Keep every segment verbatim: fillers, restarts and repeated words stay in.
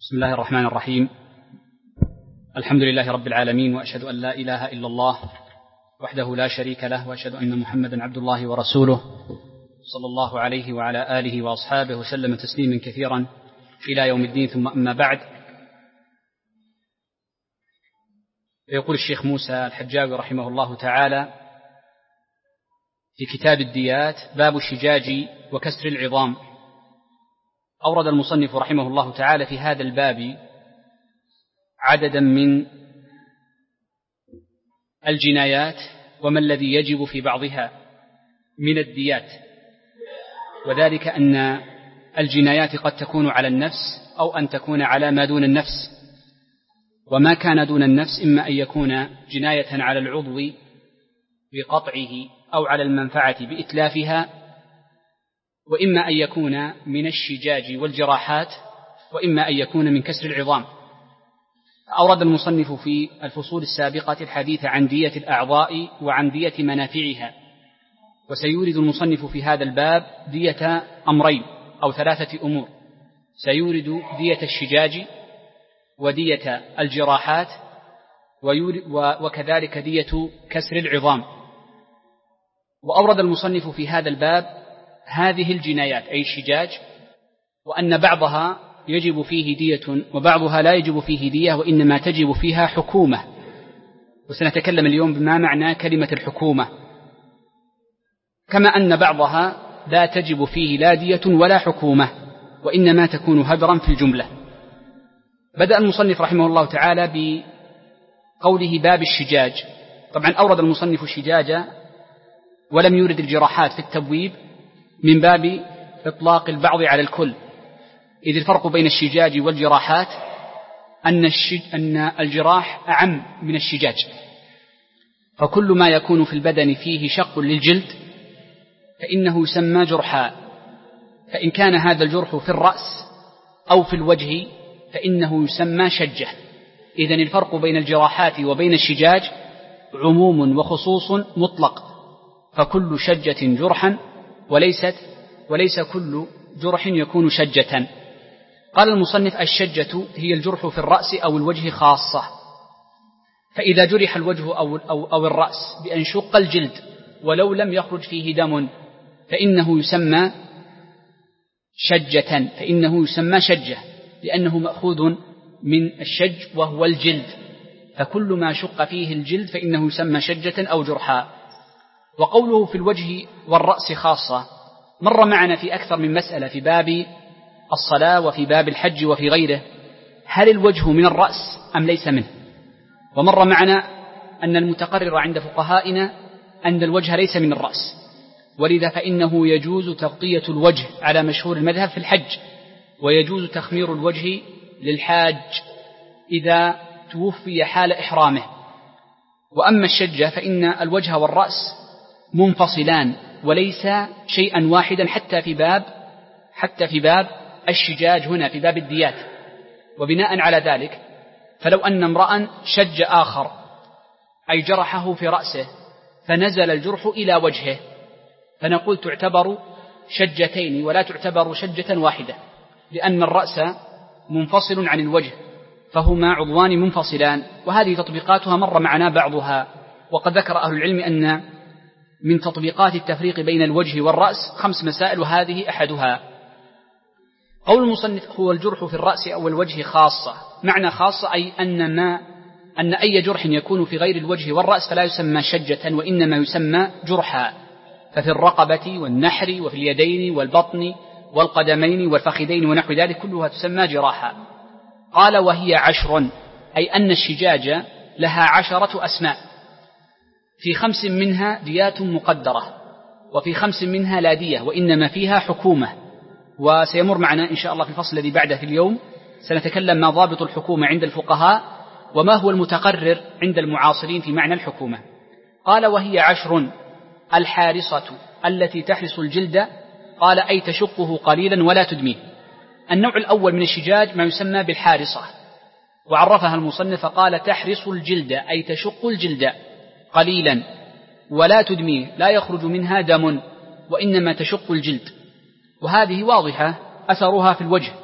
بسم الله الرحمن الرحيم. الحمد لله رب العالمين، وأشهد أن لا إله إلا الله وحده لا شريك له، وأشهد أن محمدا عبد الله ورسوله صلى الله عليه وعلى آله وأصحابه وسلم تسليما كثيرا إلى يوم الدين. ثم أما بعد، يقول الشيخ موسى الحجاوي رحمه الله تعالى في كتاب الديات: باب الشجاج وكسر العظام. أورد المصنف رحمه الله تعالى في هذا الباب عددا من الجنايات وما الذي يجب في بعضها من الديات، وذلك أن الجنايات قد تكون على النفس أو أن تكون على ما دون النفس، وما كان دون النفس إما أن يكون جناية على العضو بقطعه أو على المنفعة بإتلافها، وإما أن يكون من الشجاج والجراحات، وإما أن يكون من كسر العظام. أورد المصنف في الفصول السابقة الحديث عن دية الأعضاء وعن دية منافعها، وسيورد المصنف في هذا الباب دية أمرين أو ثلاثة أمور: سيورد دية الشجاج ودية الجراحات وكذلك دية كسر العظام. وأورد المصنف في هذا الباب هذه الجنايات أي الشجاج، وأن بعضها يجب فيه دية وبعضها لا يجب فيه دية، وإنما تجب فيها حكومة. وسنتكلم اليوم بما معنى كلمة الحكومة، كما أن بعضها لا تجب فيه لا دية ولا حكومة، وإنما تكون هدرا في الجملة. بدأ المصنف رحمه الله تعالى بقوله باب الشجاج. طبعا أورد المصنف الشجاج ولم يورد الجراحات في التبويب من باب إطلاق البعض على الكل، إذ الفرق بين الشجاج والجراحات أن, الشج... أن الجراح أعم من الشجاج، فكل ما يكون في البدن فيه شق للجلد فإنه يسمى جرحا، فإن كان هذا الجرح في الرأس أو في الوجه فإنه يسمى شجة. إذن الفرق بين الجراحات وبين الشجاج عموم وخصوص مطلق، فكل شجة جرحا وليست وليس كل جرح يكون شجة. قال المصنف: الشجة هي الجرح في الرأس أو الوجه خاصة، فإذا جرح الوجه أو, أو, أو الرأس بأن شق الجلد ولو لم يخرج فيه دم فإنه يسمى شجة فإنه يسمى شجة لأنه مأخوذ من الشج وهو الجلد، فكل ما شق فيه الجلد فإنه يسمى شجة أو جرحا. وقوله في الوجه والرأس خاصة مر معنا في أكثر من مسألة في باب الصلاة وفي باب الحج وفي غيره: هل الوجه من الرأس أم ليس منه؟ ومر معنا أن المتقرر عند فقهائنا أن الوجه ليس من الرأس، ولذا فإنه يجوز تغطية الوجه على مشهور المذهب في الحج، ويجوز تخمير الوجه للحاج إذا توفي حال إحرامه. وأما الشجة فإن الوجه والرأس منفصلان وليس شيئا واحدا حتى في باب حتى في باب الشجاج هنا في باب الديات. وبناء على ذلك فلو أن امرأ شج آخر أي جرحه في رأسه فنزل الجرح إلى وجهه فنقول تعتبر شجتين ولا تعتبر شجة واحدة، لأن الرأس منفصل عن الوجه فهما عضوان منفصلان. وهذه تطبيقاتها مر معنا بعضها، وقد ذكر أهل العلم أن من تطبيقات التفريق بين الوجه والرأس خمس مسائل، وهذه أحدها. قول المصنف: هو الجرح في الرأس أو الوجه خاصة. معنى خاصة أي أن, ما أن أي جرح يكون في غير الوجه والرأس فلا يسمى شجة وإنما يسمى جرحا، ففي الرقبة والنحر وفي اليدين والبطن والقدمين والفخذين ونحو ذلك كلها تسمى جراحا. قال: وهي عشر، أي أن الشجاج لها عشرة أسماء، في خمس منها ديات مقدرة وفي خمس منها لا دية وإنما فيها حكومة. وسيمر معنا إن شاء الله في الفصل الذي بعده في اليوم سنتكلم ما ضابط الحكومة عند الفقهاء وما هو المتقرر عند المعاصرين في معنى الحكومة. قال: وهي عشر: الحارصة التي تحرس الجلد، قال أي تشقه قليلا ولا تدميه. النوع الأول من الشجاج ما يسمى بالحارصة، وعرفها المصنف قال: تحرس الجلد أي تشق الجلد قليلا ولا تدميه، لا يخرج منها دم وإنما تشق الجلد. وهذه واضحة أثرها في الوجه،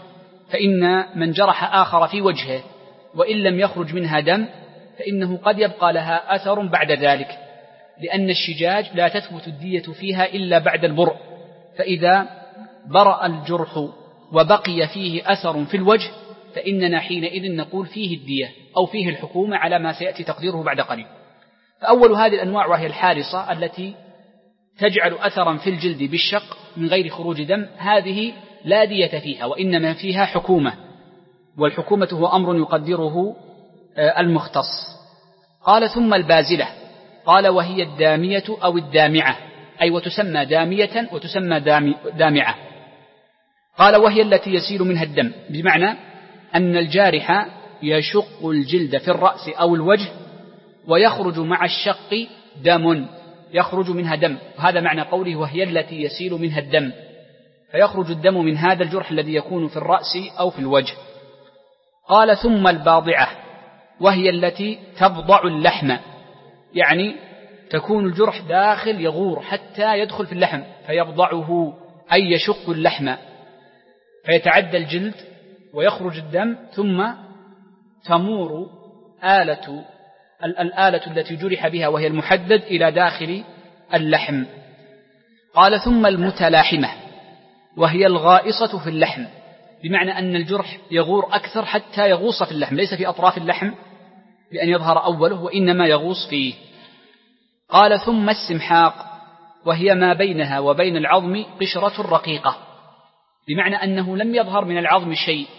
فإن من جرح آخر في وجهه وإن لم يخرج منها دم فإنه قد يبقى لها أثر بعد ذلك، لأن الشجاج لا تثبت الدية فيها إلا بعد البرء، فإذا برأ الجرح وبقي فيه أثر في الوجه فإننا حينئذ نقول فيه الدية أو فيه الحكومة على ما سيأتي تقديره بعد قليل. فأول هذه الأنواع وهي الحارصة التي تجعل أثرا في الجلد بالشق من غير خروج دم، هذه لا دية فيها وإنما فيها حكومة، والحكومة هو أمر يقدره المختص. قال ثم البازلة، قال وهي الدامية أو الدامعة، أي وتسمى دامية وتسمى دامعة. قال وهي التي يسيل منها الدم، بمعنى أن الجارح يشق الجلد في الرأس أو الوجه ويخرج مع الشق دم، يخرج منها دم، وهذا معنى قوله وهي التي يسيل منها الدم، فيخرج الدم من هذا الجرح الذي يكون في الرأس أو في الوجه. قال ثم الباضعة، وهي التي تبضع اللحم، يعني تكون الجرح داخل يغور حتى يدخل في اللحم فيبضعه، أي يشق اللحم فيتعدى الجلد ويخرج الدم، ثم تمور آلة الآلة التي جرح بها وهي المحدد إلى داخل اللحم. قال ثم المتلاحمة، وهي الغائصة في اللحم، بمعنى أن الجرح يغور أكثر حتى يغوص في اللحم، ليس في أطراف اللحم بأن يظهر أوله وإنما يغوص فيه. قال ثم السمحاق، وهي ما بينها وبين العظم قشرة رقيقة، بمعنى أنه لم يظهر من العظم شيء،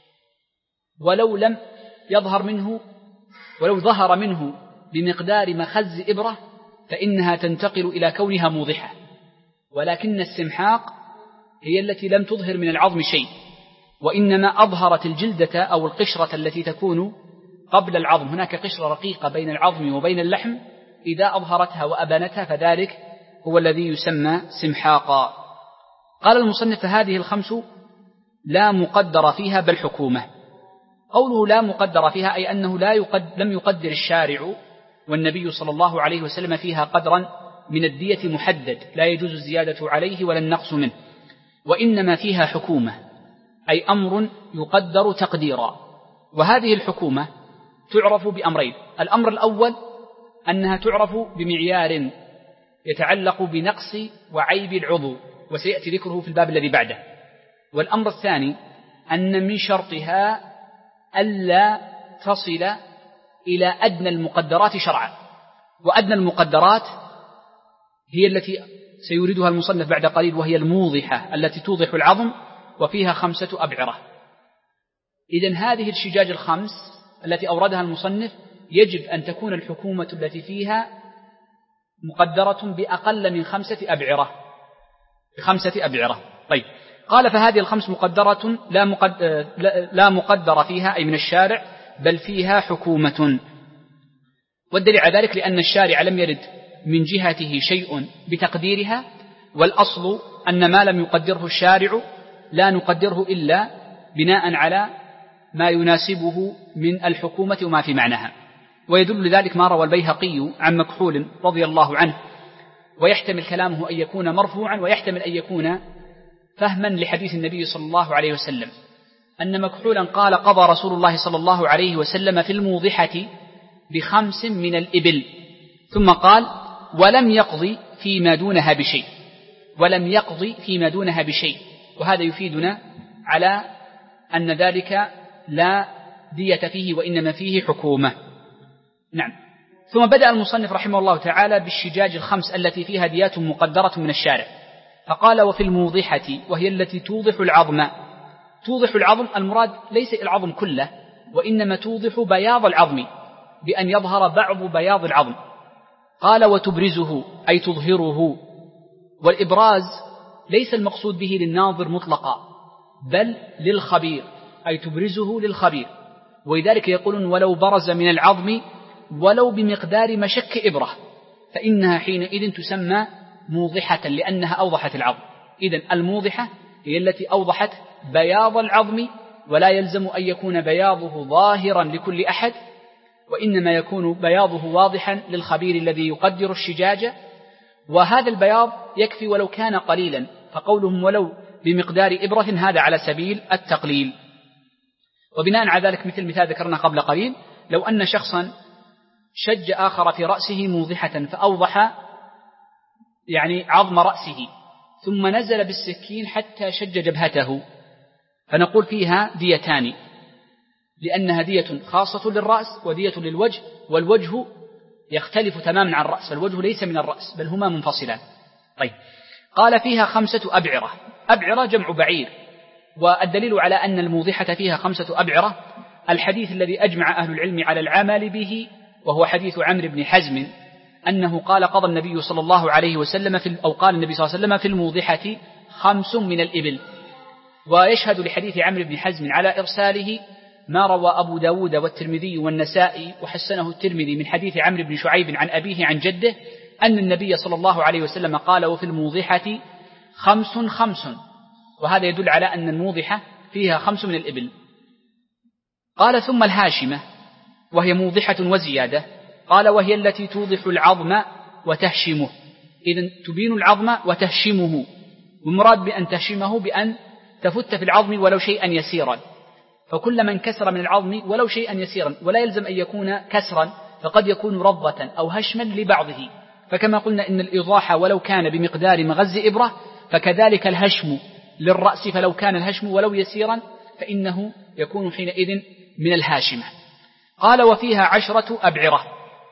ولو لم يظهر منه ولو ظهر منه بمقدار مخز إبرة فإنها تنتقل إلى كونها موضحة، ولكن السمحاق هي التي لم تظهر من العظم شيء وإنما أظهرت الجلدة أو القشرة التي تكون قبل العظم، هناك قشرة رقيقة بين العظم وبين اللحم، إذا أظهرتها وأبانتها فذلك هو الذي يسمى سمحاقا. قال المصنف هذه الخمس لا مقدر فيها بل حكومة. قوله لا مقدر فيها أي أنه لا يقد لم يقدر الشارع والنبي صلى الله عليه وسلم فيها قدرا من الدية محدد لا يجوز الزيادة عليه ولا النقص منه، وإنما فيها حكومة أي أمر يقدر تقديرا. وهذه الحكومة تعرف بأمرين: الأمر الأول أنها تعرف بمعيار يتعلق بنقص وعيب العضو وسيأتي ذكره في الباب الذي بعده، والأمر الثاني أن من شرطها ألا تصل إلى أدنى المقدرات شرعا، وأدنى المقدرات هي التي سيوردها المصنف بعد قليل، وهي الموضحة التي توضح العظم وفيها خمسة أبعرة. إذن هذه الشجاج الخمس التي أوردها المصنف يجب أن تكون الحكومة التي فيها مقدرة بأقل من خمسة أبعرة بخمسة أبعرة. طيب، قال فهذه الخمس مقدرة لا, مقد... لا مقدر فيها أي من الشارع بل فيها حكومة. والدليل على ذلك لأن الشارع لم يرد من جهته شيء بتقديرها، والأصل أن ما لم يقدره الشارع لا نقدره إلا بناء على ما يناسبه من الحكومة وما في معناها. ويدل لذلك ما روى البيهقي عن مكحول رضي الله عنه، ويحتمل كلامه أن يكون مرفوعا ويحتمل أن يكون فهما لحديث النبي صلى الله عليه وسلم، أن مكحولا قال قضى رسول الله صلى الله عليه وسلم في الموضحة بخمس من الإبل، ثم قال ولم يقضي فيما دونها بشيء ولم يقضي فيما دونها بشيء وهذا يفيدنا على أن ذلك لا دية فيه وإنما فيه حكومة. نعم. ثم بدأ المصنف رحمه الله تعالى بالشجاج الخمس التي فيها ديات مقدرة من الشارع، فقال وفي الموضحة، وهي التي توضح العظم. توضح العظم المراد ليس العظم كله، وإنما توضح بياض العظم بأن يظهر بعض بياض العظم. قال وتبرزه أي تظهره، والإبراز ليس المقصود به للناظر مطلقا بل للخبير، أي تبرزه للخبير. ولذلك يقولون ولو برز من العظم ولو بمقدار مشك إبرة فإنها حينئذ تسمى موضحة لأنها أوضحت العظم. إذن الموضحة هي التي أوضحت بياض العظم، ولا يلزم أن يكون بياضه ظاهرا لكل أحد، وإنما يكون بياضه واضحا للخبير الذي يقدر الشجاجة، وهذا البياض يكفي ولو كان قليلا، فقولهم ولو بمقدار إبرة هذا على سبيل التقليل. وبناء على ذلك مثل مثال ذكرنا قبل قليل، لو أن شخصا شج آخر في رأسه موضحة فأوضح يعني عظم رأسه ثم نزل بالسكين حتى شج جبهته، فنقول فيها ديتان، لأنها دية خاصة للرأس ودية للوجه، والوجه يختلف تماما عن الرأس، فالوجه ليس من الرأس بل هما منفصلان. طيب، قال فيها خمسة أبعرة. أبعرة جمع بعير، والدليل على أن الموضحة فيها خمسة أبعرة الحديث الذي أجمع أهل العلم على العمل به، وهو حديث عمرو بن حزم أنه قال قضى النبي صلى الله عليه وسلم في أو قال النبي صلى الله عليه وسلم في الموضحة خمس من الإبل. ويشهد لحديث عمرو بن حزم على إرساله ما روى أبو داود والترمذي والنسائي وحسنه الترمذي من حديث عمرو بن شعيب عن أبيه عن جده أن النبي صلى الله عليه وسلم قال وفي الموضحة خمس خمس، وهذا يدل على أن الموضحة فيها خمس من الإبل. قال ثم الهاشمة وهي موضحة وزيادة، قال وهي التي توضح العظم وتهشمه، إذن تبين العظم وتهشمه، والمراد بأن تهشمه بأن تفت في العظم ولو شيئا يسيرا، فكل من كسر من العظم ولو شيئا يسيرا، ولا يلزم أن يكون كسرا، فقد يكون رضة أو هشما لبعضه، فكما قلنا إن الإيضاح ولو كان بمقدار مغز إبرة فكذلك الهشم للرأس، فلو كان الهشم ولو يسيرا فإنه يكون حينئذ من الهاشمة. قال وفيها عشرة أبعرة،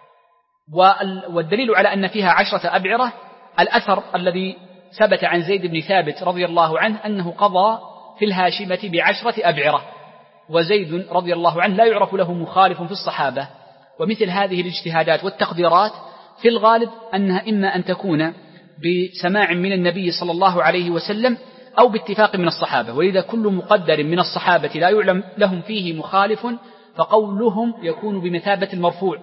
والدليل على أن فيها عشرة أبعرة الأثر الذي ثبت عن زيد بن ثابت رضي الله عنه أنه قضى في الهاشمة بعشرة أبعرة، وزيد رضي الله عنه لا يعرف له مخالف في الصحابة. ومثل هذه الاجتهادات والتقديرات في الغالب أنها إما أن تكون بسماع من النبي صلى الله عليه وسلم أو باتفاق من الصحابة، وإذا كل مقدر من الصحابة لا يعلم لهم فيه مخالف فقولهم يكون بمثابة المرفوع،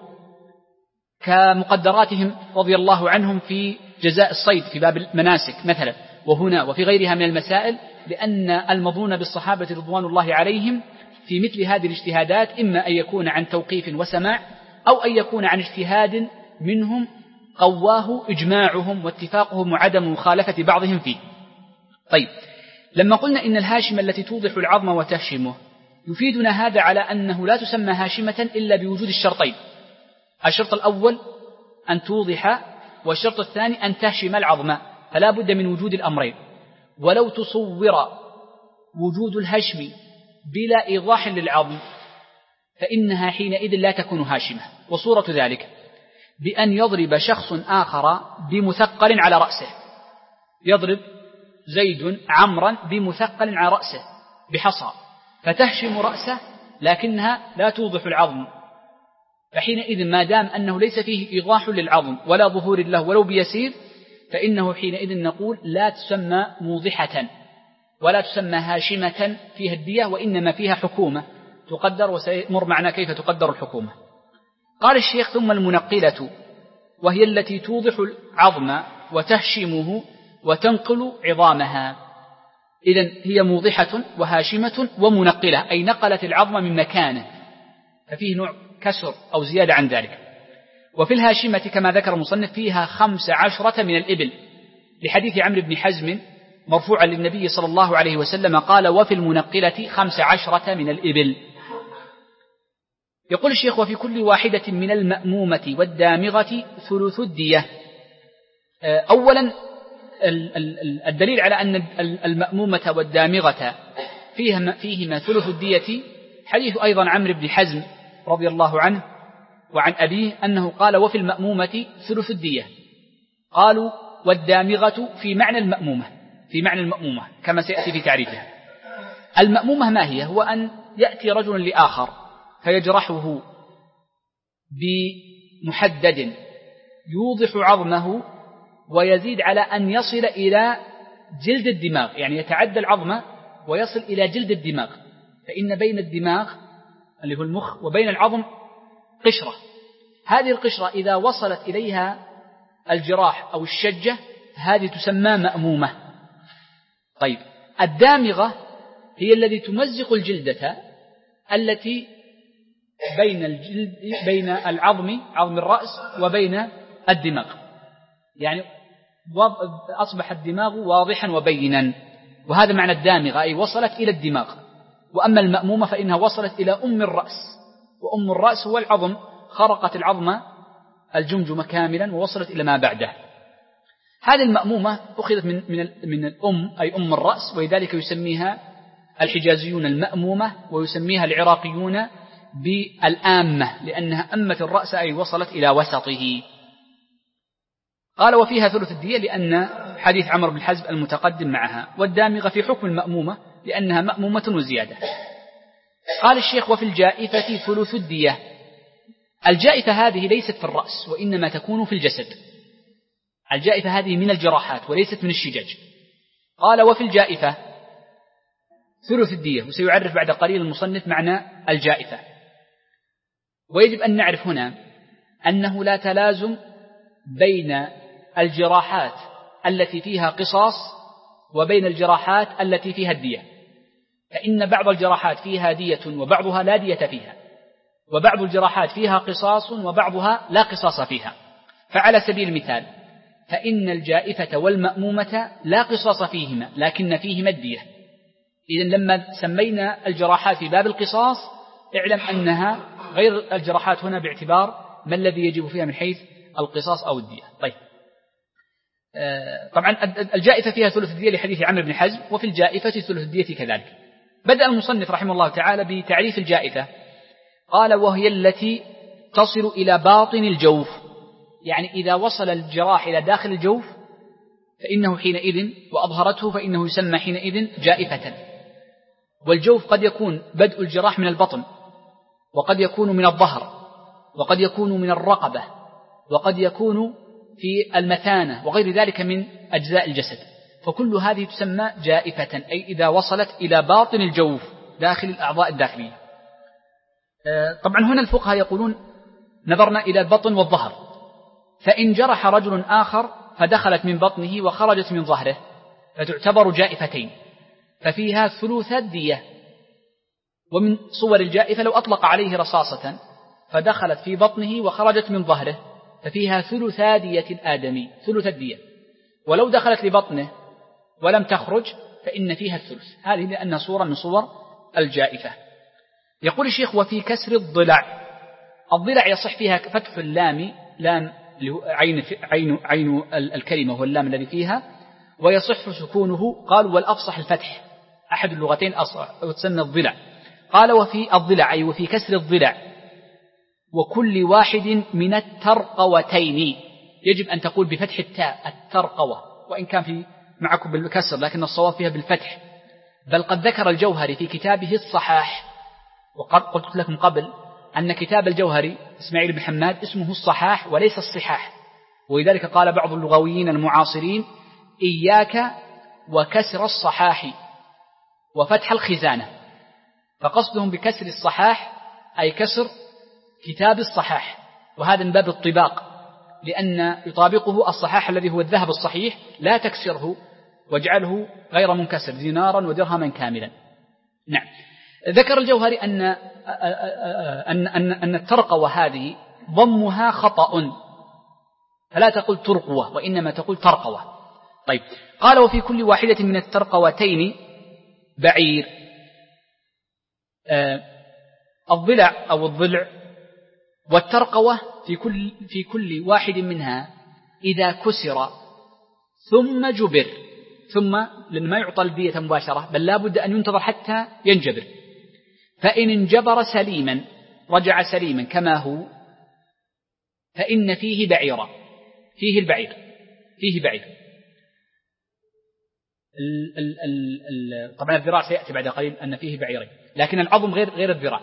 كمقدراتهم رضي الله عنهم في جزاء الصيد في باب المناسك مثلا، وهنا وفي غيرها من المسائل، لأن المظنون بالصحابة رضوان الله عليهم في مثل هذه الاجتهادات إما أن يكون عن توقيف وسماع أو أن يكون عن اجتهاد منهم قواه إجماعهم واتفاقهم وعدم مخالفة بعضهم فيه. طيب، لما قلنا إن الهاشمة التي توضح العظم وتهشمه، يفيدنا هذا على أنه لا تسمى هاشمة إلا بوجود الشرطين، الشرط الأول أن توضح، والشرط الثاني أن تهشم العظم، فلا بد من وجود الأمرين. ولو تصور وجود الهشم بلا إيضاح للعظم فإنها حينئذ لا تكون هاشمة، وصورة ذلك بأن يضرب شخص آخر بمثقل على رأسه، يضرب زيد عمرا بمثقل على رأسه بحصى، فتهشم رأسه لكنها لا توضح العظم، فحينئذ ما دام أنه ليس فيه إيضاح للعظم ولا ظهور له ولو بيسير، فإنه حينئذ نقول لا تسمى موضحة ولا تسمى هاشمة فيها الدية، وإنما فيها حكومة تقدر، وسيمر معنا كيف تقدر الحكومة. قال الشيخ ثم المنقلة وهي التي توضح العظم وتهشمه وتنقل عظامها، إذن هي موضحة وهاشمة ومنقلة، أي نقلت العظم من مكانه، ففيه نوع كسر أو زيادة عن ذلك. وفي الهاشمة كما ذكر المصنف فيها خمس عشرة من الإبل، لحديث عمرو بن حزم مرفوعا للنبي صلى الله عليه وسلم قال وفي المنقلة خمس عشرة من الإبل. يقول الشيخ وفي كل واحدة من المأمومة والدامغة ثلث الدية. أولا الدليل على أن المأمومة والدامغة فيهما, فيهما ثلث الدية حديث أيضا عمرو بن حزم رضي الله عنه وعن أبيه أنه قال وفي المأمومة ثلث الدية. قالوا والدامغة في معنى المأمومة، في معنى المأمومة كما سيأتي في تعريفها. المأمومة ما هي؟ هو أن يأتي رجل لآخر فيجرحه بمحدد يوضح عظمه ويزيد على أن يصل إلى جلد الدماغ، يعني يتعدى العظم ويصل إلى جلد الدماغ، فإن بين الدماغ اللي هو المخ وبين العظم قشرة، هذه القشرة إذا وصلت إليها الجراح أو الشجة هذه تسمى مأمومة. طيب، الدامغة هي التي تمزق الجلدة التي بين الجلد بين العظم عظم الرأس وبين الدماغ، يعني أصبح الدماغ واضحا وبينا، وهذا معنى الدامغة، أي وصلت إلى الدماغ. وأما المأمومة فإنها وصلت إلى أم الرأس، وأم الرأس هو العظم، خرقت العظم الجمجمة كاملا ووصلت إلى ما بعده. هذه المأمومة أخذت من, من, من الأم أي أم الرأس، ولذلك يسميها الحجازيون المأمومة، ويسميها العراقيون بالآمة، لأنها أمت الرأس أي وصلت إلى وسطه. قال وفيها ثلث الدية لأن حديث عمرو بن حزم المتقدم معها، والدامغة في حكم المأمومة لأنها مأمومة وزيادة. قال الشيخ وفي الجائفة ثلث الدية. الجائفة هذه ليست في الرأس وإنما تكون في الجسد، الجائفة هذه من الجراحات وليست من الشجاج. قال وفي الجائفة ثلث الدية، وسيعرف بعد قليل المصنف معنى الجائفة. ويجب أن نعرف هنا أنه لا تلازم بين الجراحات التي فيها قصاص وبين الجراحات التي فيها الدية، فإن بعض الجراحات فيها دية وبعضها لا دية فيها، وبعض الجراحات فيها قصاص وبعضها لا قصاص فيها. فعلى سبيل المثال فإن الجائفة والمأمومة لا قصاص فيهما لكن فيهما الدية. إذن لما سمينا الجراحات في باب القصاص اعلم أنها غير الجراحات هنا باعتبار ما الذي يجب فيها من حيث القصاص أو الدية. طيب آه طبعا الجائفة فيها ثلث الدية لحديث عمرو بن حزم، وفي الجائفة ثلث الدية كذلك. بدأ المصنف رحمه الله تعالى بتعريف الجائفة. قال وهي التي تصل إلى باطن الجوف، يعني إذا وصل الجراح إلى داخل الجوف فإنه حينئذ وأظهرته فإنه يسمى حينئذ جائفة. والجوف قد يكون بدء الجراح من البطن، وقد يكون من الظهر، وقد يكون من الرقبة، وقد يكون في المثانة وغير ذلك من أجزاء الجسد، فكل هذه تسمى جائفة، أي إذا وصلت إلى باطن الجوف داخل الأعضاء الداخلية. طبعا هنا الفقهاء يقولون نظرنا إلى البطن والظهر، فإن جرح رجل آخر فدخلت من بطنه وخرجت من ظهره فتعتبر جائفتين، ففيها ثلث الدية. ومن صور الجائفة لو أطلق عليه رصاصة فدخلت في بطنه وخرجت من ظهره ففيها ثلث دية الآدمي، ثلث الدية. ولو دخلت لبطنه ولم تخرج فإن فيها الثلث. هذه لأنها صورة من صور الجائفة. يقول الشيخ وفي كسر الضلع. الضلع يصح فيها فتح اللام، لام عين, عين, عين الكلمة هو اللام الذي فيها، ويصح سكونه. قال والأفصح الفتح، أحد اللغتين أصح وتسمى الضلع. قال وفي الضلع أي وفي كسر الضلع وكل واحد من الترقوتين. يجب أن تقول بفتح التاء الترقوة، وإن كان في معكم بالكسر لكن الصواب فيها بالفتح. بل قد ذكر الجوهري في كتابه الصحاح، وقد قلت لكم قبل أن كتاب الجوهري إسماعيل بن حماد اسمه الصحاح وليس الصحاح، ولذلك قال بعض اللغويين المعاصرين إياك وكسر الصحاح وفتح الخزانة، فقصدهم بكسر الصحاح أي كسر كتاب الصحاح، وهذا من باب الطباق، لأن يطابقه الصحاح الذي هو الذهب الصحيح، لا تكسره واجعله غير منكسر دينارا ودرهما كاملا. نعم. ذكر الجوهري أن أن أن أن الترقوة هذه ضمها خطأ، فلا تقول ترقوة وإنما تقول ترقوة. طيب قال وفي كل واحدة من الترقوتين بعير. آه الضلع أو الضلع والترقوة في كل في كل واحد منها إذا كسر ثم جبر، ثم لأن ما يعطى الدية مباشرة بل لا بد أن ينتظر حتى ينجبر، فإن انجبر سليما رجع سليما كما هو فإن فيه بعيرا، فيه البعير فيه بعير. ال ال ال ال طبعا الذراع سيأتي بعد قليل أن فيه بعيرين، لكن العظم غير غير الذراع.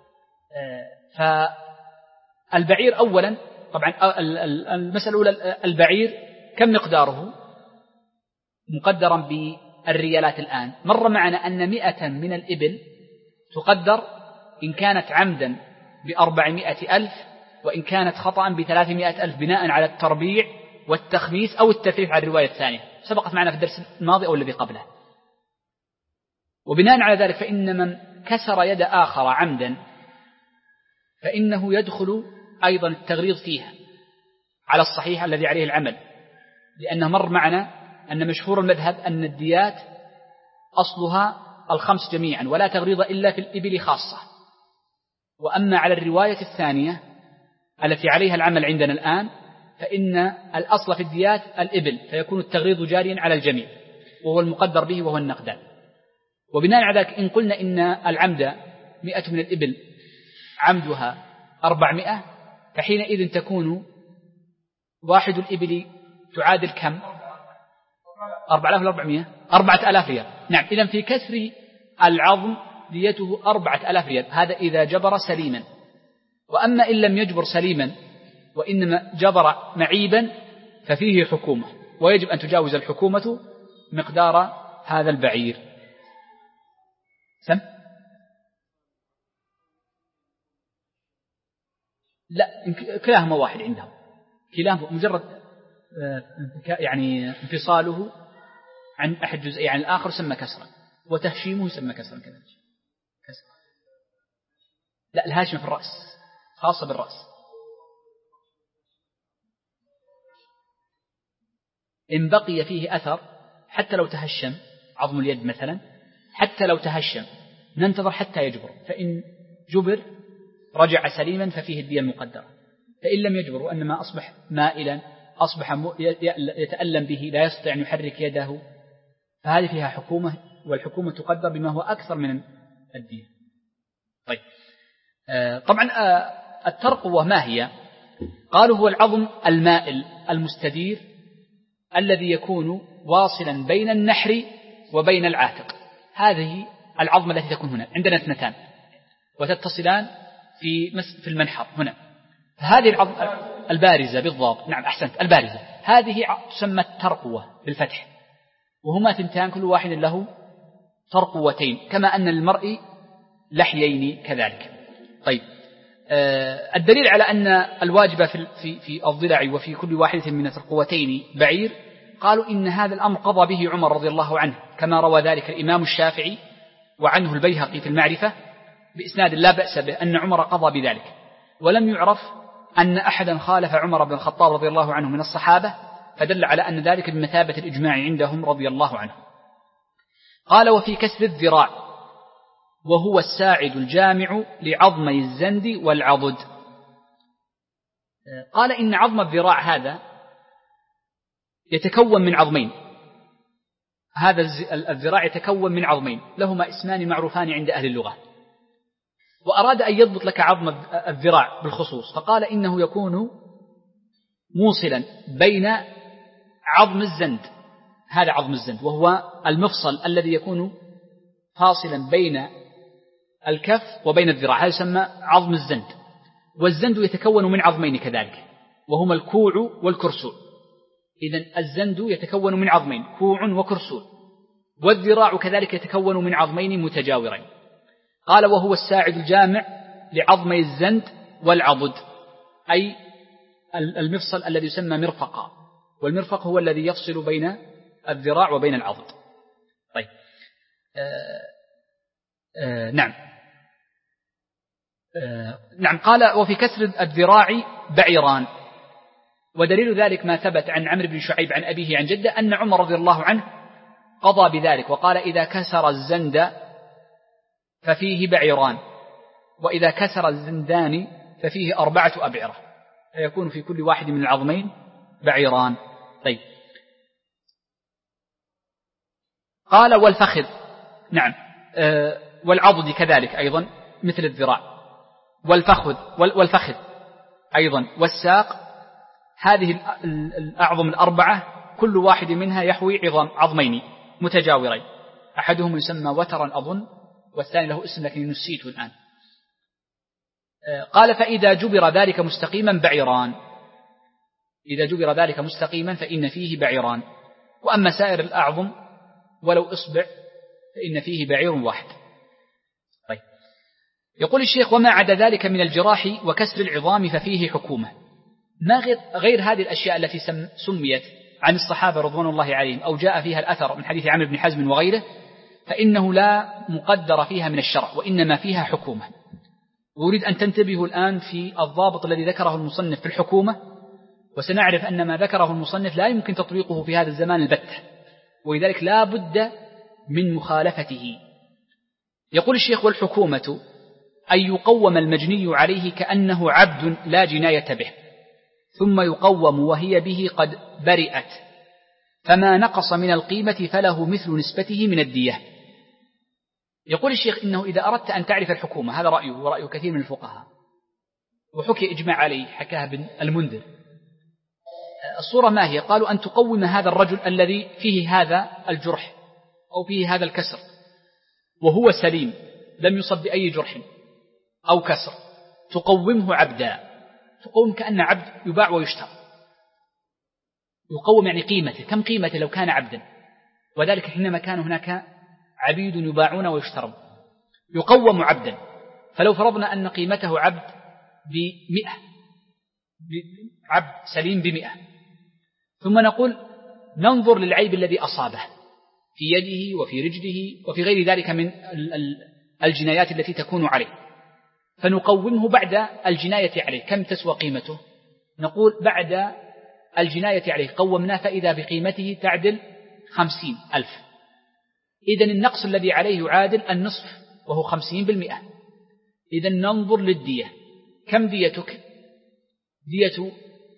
فالبعير أولا طبعا المسألة الأولى البعير كم مقداره؟ مقدرا بالريالات الآن. مر معنا أن مئة من الإبل تقدر إن كانت عمدا بأربعمائة ألف، وإن كانت خطأ بثلاثمائة ألف، بناء على التربيع والتخميس أو التفريف على الرواية الثانية، سبقت معنا في الدرس الماضي أو الذي قبله. وبناء على ذلك فإن من كسر يد آخر عمدا فإنه يدخل أيضا التغليظ فيها على الصحيح الذي عليه العمل، لأنه مر معنا أن مشهور المذهب أن الديات أصلها الخمس جميعا ولا تغريض إلا في الإبل خاصة. وأما على الرواية الثانية التي عليها العمل عندنا الآن فإن الأصل في الديات الإبل، فيكون التغريض جاريا على الجميع وهو المقدر به وهو النقدان. وبناء على ذلك إن قلنا إن العمد مئة من الإبل عمدها أربعمائة، فحينئذ تكون واحد الإبل تعادل كم؟ أربعة آلاف وأربعمائة، أربعة آلاف ريال. نعم، إذن في كسر العظم ديته أربعة آلاف ريال، هذا إذا جبر سليما. وأما إن لم يجبر سليما وإنما جبر معيبا ففيه حكومة، ويجب أن تجاوز الحكومة مقدار هذا البعير. سم؟ لا، كلاهما واحد عندهم، كلاهما مجرد يعني انفصاله عن أحد جزئي عن الآخر سمى كسرا، وتهشيمه سمى كسرا كذلك. كسرا. لا، الهاشم في الرأس، خاصة بالرأس. إن بقي فيه أثر حتى لو تهشم عظم اليد مثلا، حتى لو تهشم ننتظر حتى يجبر، فإن جبر رجع سليما ففيه الدية المقدرة. فإن لم يجبر وأنما أصبح مائلا، أصبح يتألم به لا يستطيع أن يحرك يده، فهذه فيها حكومة، والحكومة تقدر بما هو أكثر من الدية. طيب، آه طبعا آه الترقوة ما هي؟ قالوا هو العظم المائل المستدير الذي يكون واصلا بين النحر وبين العاتق. هذه العظمة التي تكون هنا عندنا اثنتان وتتصلان في في المنحر هنا، فهذه العظمة البارزة بالضبط. نعم أحسنت، البارزة هذه تسمى الترقوة بالفتح، وهما ثنتان كل واحد له ترقوتين، كما أن للمرء لحيين كذلك. طيب، آه الدليل على أن الواجب في في في الضلع وفي كل واحدة من الترقوتين بعير، قالوا إن هذا الأمر قضى به عمر رضي الله عنه، كما روى ذلك الإمام الشافعي وعنه البيهقي في المعرفة بإسناد لا بأس به أن عمر قضى بذلك. ولم يعرف أن أحدا خالف عمر بن الخطاب رضي الله عنه من الصحابة، فدل على أن ذلك بمثابة الإجماع عندهم رضي الله عنه. قال وفي كسر الذراع وهو الساعد الجامع لعظمي الزند والعضد. قال إن عظم الذراع هذا يتكون من عظمين، هذا الذراع يتكون من عظمين لهما اسمان معروفان عند أهل اللغة، وأراد أن يضبط لك عظم الذراع بالخصوص، فقال إنه يكون موصلا بين عظم الزند، هذا عظم الزند وهو المفصل الذي يكون فاصلا بين الكف وبين الذراع، هذا يسمى عظم الزند. والزند يتكون من عظمين كذلك وهما الكوع والكرسوع. إذن الزند يتكون من عظمين، كوع وكرسوع، والذراع كذلك يتكون من عظمين متجاورين. قال وهو الساعد الجامع لعظمي الزند والعضد، أي المفصل الذي يسمى مرفقا، والمرفق هو الذي يفصل بين الذراع وبين العضد. طيب، آه آه نعم آه نعم قال وفي كسر الذراع بعيران، ودليل ذلك ما ثبت عن عمرو بن شعيب عن أبيه عن جده أن عمر رضي الله عنه قضى بذلك، وقال إذا كسر الزند ففيه بعيران، وإذا كسر الزندان ففيه أربعة أبعرة، فيكون في كل واحد من العظمين بعيران. طيب، قال والفخذ، نعم آه والعضد كذلك أيضا مثل الذراع، والفخذ والفخذ أيضا والساق، هذه الأعظم الأربعة كل واحد منها يحوي عظم عظمين متجاورين، أحدهم يسمى وترا أظن، والثاني له اسم لكن نسيته الآن. قال فإذا جبر ذلك مستقيما بعيران، إذا جبر ذلك مستقيما فإن فيه بعيران، وأما سائر الأعظم ولو إصبع فإن فيه بعير واحد. طيب، يقول الشيخ وما عدا ذلك من الجراح وكسر العظام ففيه حكومة. ما غير, غير هذه الأشياء التي سميت عن الصحابة رضوان الله عليهم أو جاء فيها الأثر من حديث عمرو بن حزم وغيره، فإنه لا مقدر فيها من الشرع وإنما فيها حكومة. وأريد أن تنتبهوا الآن في الضابط الذي ذكره المصنف في الحكومة، وسنعرف أن ما ذكره المصنف لا يمكن تطبيقه في هذا الزمان البتة، ولذلك لا بد من مخالفته يقول الشيخ: والحكومة أن يقوم المجني عليه كأنه عبد لا جناية به، ثم يقوم وهي به قد برئت، فما نقص من القيمة فله مثل نسبته من الدية. يقول الشيخ: إنه إذا أردت أن تعرف الحكومة، هذا رأيه ورأي كثير من الفقهاء، وحكي إجماع عليه حكاها بن المنذر، الصورة ما هي؟ قالوا: أن تقوم هذا الرجل الذي فيه هذا الجرح أو فيه هذا الكسر وهو سليم لم يصب بأي جرح أو كسر، تقومه عبدا، تقوم كأن عبد يباع ويشترى، يقوم يعني قيمته، كم قيمته لو كان عبدا، وذلك حينما كان هناك عبيد يباعون ويشترون، يقوم عبدا. فلو فرضنا أن قيمته عبد بمئة، عبد سليم بمئة، ثم نقول ننظر للعيب الذي أصابه في يده وفي رجله وفي غير ذلك من الجنايات التي تكون عليه، فنقومه بعد الجناية عليه. كم تسوى قيمته؟ نقول بعد الجناية عليه قومناه فإذا بقيمته تعدل خمسين ألف، إذن النقص الذي عليه يعادل النصف وهو خمسين بالمئة. إذن ننظر للدية، كم ديتك؟ دية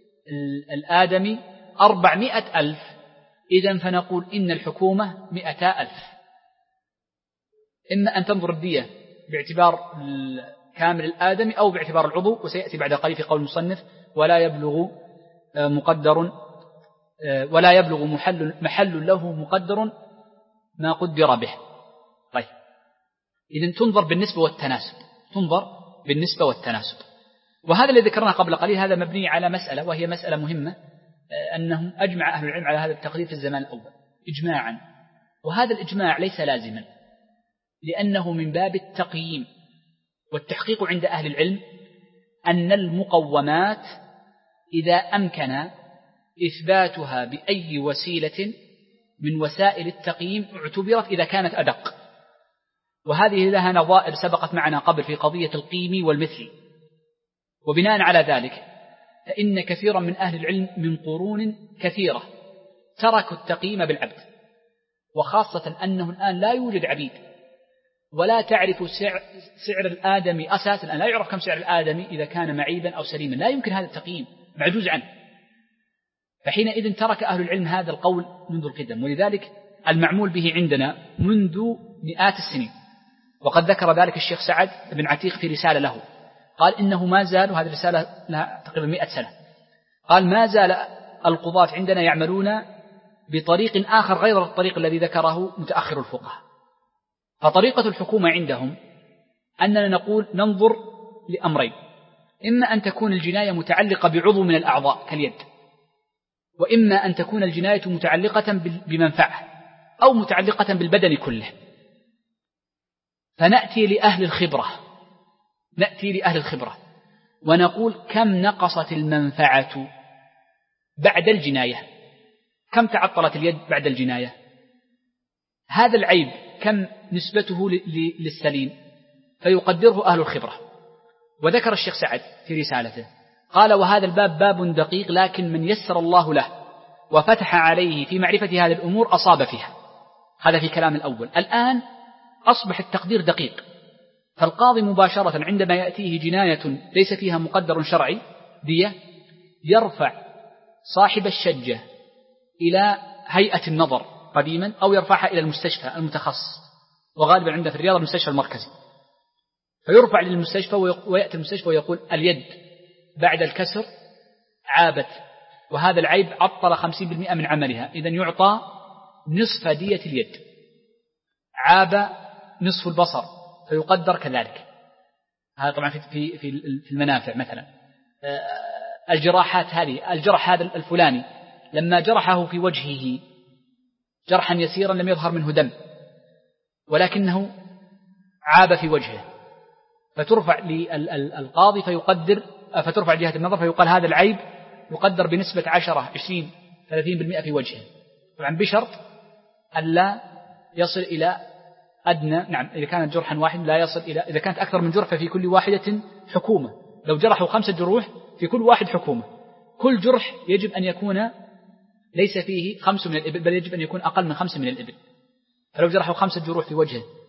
الآدمي أربعمائة ألف، إذن فنقول إن الحكومة مئتا ألف. إما أن تنظر الدية باعتبار كامل الآدمي أو باعتبار العضو، وسيأتي بعد قليل في قول المصنف: ولا يبلغ مقدر ولا يبلغ محل, محل له مقدر ما قدر به. طيب، إذن تنظر بالنسبة والتناسب، تنظر بالنسبة والتناسب. وهذا الذي ذكرناه قبل قليل هذا مبني على مسألة، وهي مسألة مهمة، أنهم أجمع أهل العلم على هذا التقدير في الزمان الأول إجماعا، وهذا الإجماع ليس لازما، لأنه من باب التقييم، والتحقيق عند أهل العلم أن المقومات إذا أمكن إثباتها بأي وسيلة من وسائل التقييم اعتبرت إذا كانت أدق، وهذه لها نظائر سبقت معنا قبل في قضية القيم والمثل. وبناء على ذلك فإن كثيرا من أهل العلم من قرون كثيرة تركوا التقييم بالعبد، وخاصة أنه الآن لا يوجد عبيد، ولا تعرف سعر, سعر الآدمي أساسا، الآن لا يعرف كم سعر الآدمي إذا كان معيبا أو سليما، لا يمكن هذا التقييم، معجوز عنه. فحينئذ ترك أهل العلم هذا القول منذ القدم، ولذلك المعمول به عندنا منذ مئات السنين. وقد ذكر ذلك الشيخ سعد بن عتيق في رسالة له، قال إنه ما زال، وهذه الرسالة لها تقريبا مئة سنة، قال: ما زال القضاة عندنا يعملون بطريق آخر غير الطريق الذي ذكره متأخر الفقهاء. فطريقة الحكومة عندهم أننا نقول ننظر لأمرين: إما أن تكون الجناية متعلقة بعضو من الأعضاء كاليد، وإما أن تكون الجناية متعلقة بمنفعة أو متعلقة بالبدن كله. فنأتي لأهل الخبرة نأتي لأهل الخبرة ونقول: كم نقصت المنفعة بعد الجناية؟ كم تعطلت اليد بعد الجناية؟ هذا العيب كم نسبته للسليم؟ فيقدره أهل الخبرة. وذكر الشيخ سعد في رسالته قال: وهذا الباب باب دقيق، لكن من يسر الله له وفتح عليه في معرفة هذه الأمور أصاب فيها. هذا في كلام الأول. الآن أصبح التقدير دقيق، فالقاضي مباشرة عندما يأتيه جناية ليس فيها مقدر شرعي دية، يرفع صاحب الشجة إلى هيئة النظر قديما، أو يرفعها إلى المستشفى المتخصص، وغالبا عنده في الرياض المستشفى المركزي، فيرفع للمستشفى ويأتي المستشفى ويقول: اليد بعد الكسر عابت، وهذا العيب عطل خمسين بالمئة من عملها، إذن يعطى نصف دية اليد. عاب نصف البصر فيقدر كذلك. هذا طبعا في في في المنافع مثلا. الجراحات هذه، الجرح هذا الفلاني لما جرحه في وجهه جرحا يسيرا لم يظهر منه دم، ولكنه عاب في وجهه، فترفع للقاضي فيقدر، فترفع جهة النظر فيقال هذا العيب يقدر بنسبة عشرة عشرين ثلاثين بالمئة في وجهه، طبعا بشرط ألا يصل إلى أدنى. نعم، إذا كانت جرحا واحد لا يصل إلى، إذا كانت أكثر من جرح ففي كل واحدة حكومة. لو جرحوا خمسة جروح في كل واحد حكومة. كل جرح يجب أن يكون ليس فيه خمس من الإبل، بل يجب أن يكون أقل من خمس من الإبل. فلو جرحوا خمسة جروح في وجهه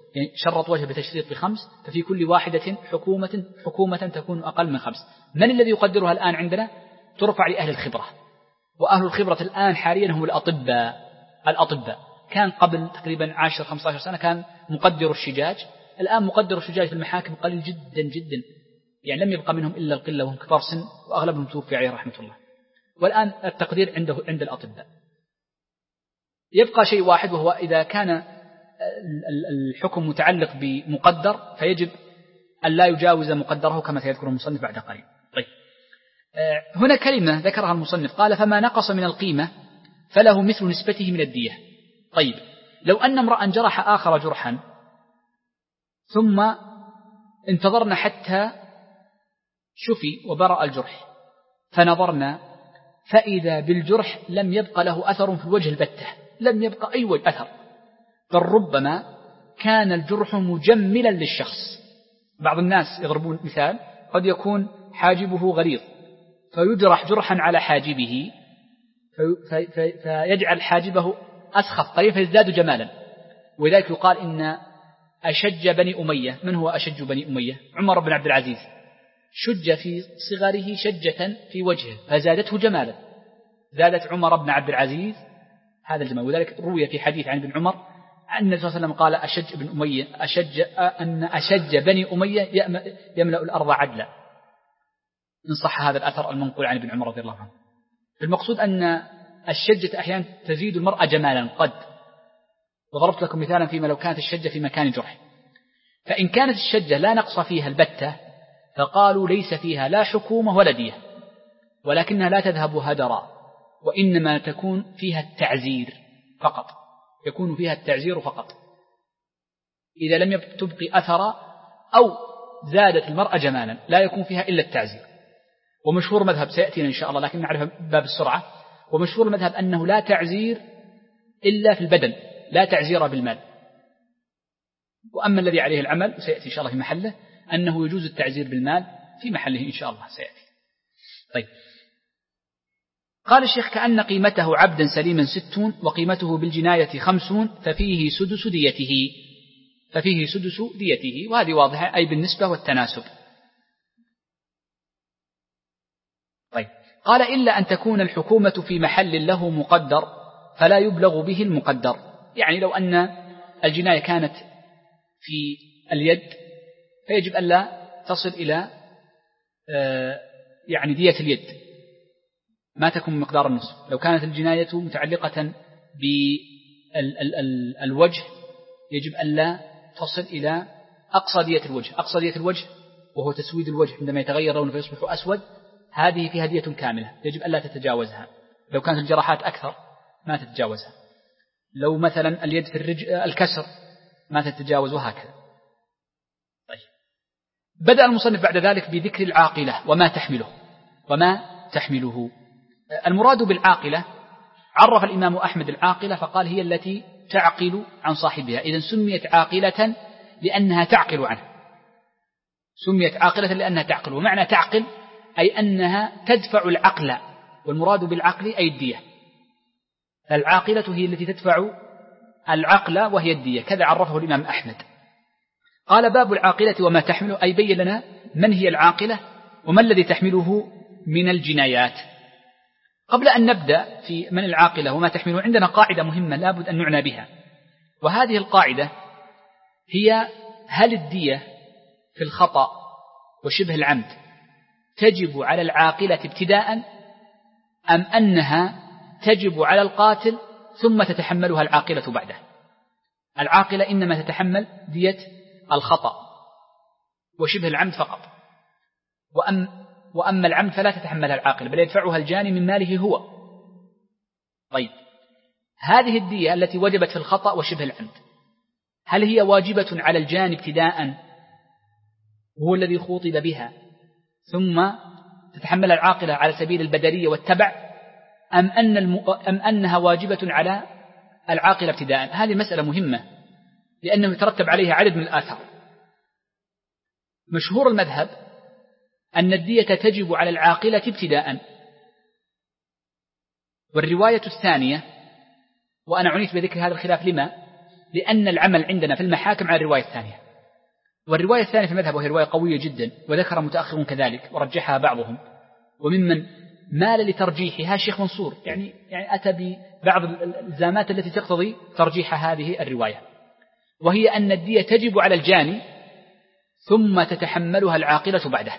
يعني شرط وجه بتشريط بخمس، ففي كل واحدة حكومة حكومة تكون أقل من خمس. من الذي يقدرها الآن عندنا؟ ترفع لأهل الخبرة، وأهل الخبرة الآن حاليا هم الأطباء. الأطباء كان قبل تقريبا عشر خمسة عشر سنة كان مقدر الشجاج، الآن مقدر الشجاج في المحاكم قليل جدا جدا، يعني لم يبقى منهم إلا القلة وهم كبار سن، وأغلبهم توفي عليه رحمة الله. والآن التقدير عنده عند الأطباء. يبقى شيء واحد، وهو إذا كان الحكم متعلق بمقدر فيجب أن لا يجاوز مقدره كما سيذكر المصنف بعد قليل. طيب، هنا كلمة ذكرها المصنف قال فما نقص من القيمة فله مثل نسبته من الدية. طيب، لو أن امرأ جرح آخر جرحا ثم انتظرنا حتى شفي وبرأ الجرح، فنظرنا فإذا بالجرح لم يبقى له أثر في الوجه البتة، لم يبقى أي وجه أثر، بل ربما كان الجرح مجملا للشخص. بعض الناس يضربون مثال، قد يكون حاجبه غليظ فيجرح جرحا على حاجبه في في فيجعل حاجبه أسخف طريف فيزداد جمالا. ولذلك يقال إن أشج بني أمية، من هو أشج بني أمية؟ عمر بن عبد العزيز، شج في صغره شجة في وجهه فزادته جمالا، زادت عمر بن عبد العزيز هذا الجمال. وذلك روي في حديث عن ابن عمر أن النبي صلى الله عليه وسلم قال أشج بن أمية أشج أن أشج بني أمية يملأ الأرض عدلا، إن صح هذا الأثر المنقول عن ابن عمر رضي الله عنه. المقصود أن الشجة أحيانا تزيد المرأة جمالا قد، وضربت لكم مثالا فيما لو كانت الشجة في مكان جرح. فإن كانت الشجة لا نقص فيها البتة فقالوا ليس فيها لا حكومة ولا دية، ولكنها لا تذهب هدرا، وإنما تكون فيها التعزير فقط، يكون فيها التعزير فقط إذا لم تبقي أثرا أو زادت المرأة جمالا، لا يكون فيها إلا التعزير. ومشهور مذهب سيأتينا إن شاء الله لكن نعرف باب السرعة، ومشهور المذهب أنه لا تعزير إلا في البدن، لا تعزير بالمال. وأما الذي عليه العمل وسيأتي إن شاء الله في محله أنه يجوز التعزير بالمال في محله إن شاء الله سيأتي. طيب، قال الشيخ كأن قيمته عبدا سليما ستون وقيمته بالجناية خمسون ففيه سدس ديته، ففيه سدس ديته، وهذه واضحة أي بالنسبة والتناسب. طيب، قال إلا أن تكون الحكومة في محل له مقدر فلا يبلغ به المقدر. يعني لو أن الجناية كانت في اليد فيجب ألا تصل إلى يعني دية اليد، ما تكون مقدار النصف. لو كانت الجناية متعلقة بالوجه يجب ألا تصل إلى أقصى دية الوجه. أقصى دية الوجه وهو تسويد الوجه عندما يتغير لونه فيصبح أسود، هذه فيها دية كاملة يجب ألا تتجاوزها. لو كانت الجراحات أكثر ما تتجاوزها. لو مثلا اليد في الرجل الكسر ما تتجاوز، وهكذا. طيب، بدأ المصنف بعد ذلك بذكر العاقلة وما تحمله وما تحمله. المراد بالعاقلة عرف الإمام أحمد العاقلة فقال هي التي تعقل عن صاحبها، إذن سميت عاقلة لأنها تعقل عنه، سميت عاقلة لأنها تعقل. ومعنى تعقل أي أنها تدفع العقل، والمراد بالعقل أي الدية. فالعاقلة هي التي تدفع العقل وهي الدية، كذا عرفه الإمام أحمد. قال باب العاقلة وما تحمله، أي بين لنا من هي العاقلة وما الذي تحمله من الجنايات. قبل أن نبدأ في من العاقلة وما تحمله عندنا قاعدة مهمة لابد أن نعنى بها، وهذه القاعدة هي هل الدية في الخطأ وشبه العمد تجب على العاقلة ابتداء أم أنها تجب على القاتل ثم تتحملها العاقلة بعده. العاقلة إنما تتحمل دية الخطأ وشبه العمد فقط، وأم وأما العمد فلا تتحملها العاقلة بل يدفعها الجاني من ماله هو. طيب، هذه الدية التي وجبت في الخطأ وشبه العمد هل هي واجبة على الجاني ابتداء وهو الذي خوطب بها ثم تتحمل العاقلة على سبيل البدرية والتبع، أم, أن الم... أم أنها واجبة على العاقلة ابتداء؟ هذه مسألة مهمة لأنه يترتب عليها عدد من الآثار. مشهور المذهب أن الدية تجب على العاقلة ابتداء، والرواية الثانية، وأنا عنيت بذكر هذا الخلاف لما؟ لأن العمل عندنا في المحاكم على الرواية الثانية، والرواية الثانية في المذهب وهي رواية قوية جدا، وذكر متأخرون كذلك ورجحها بعضهم، وممن مال لترجيحها الشيخ منصور، يعني يعني أتى ببعض الإلزامات التي تقتضي ترجيح هذه الرواية، وهي أن الدية تجب على الجاني ثم تتحملها العاقلة بعده.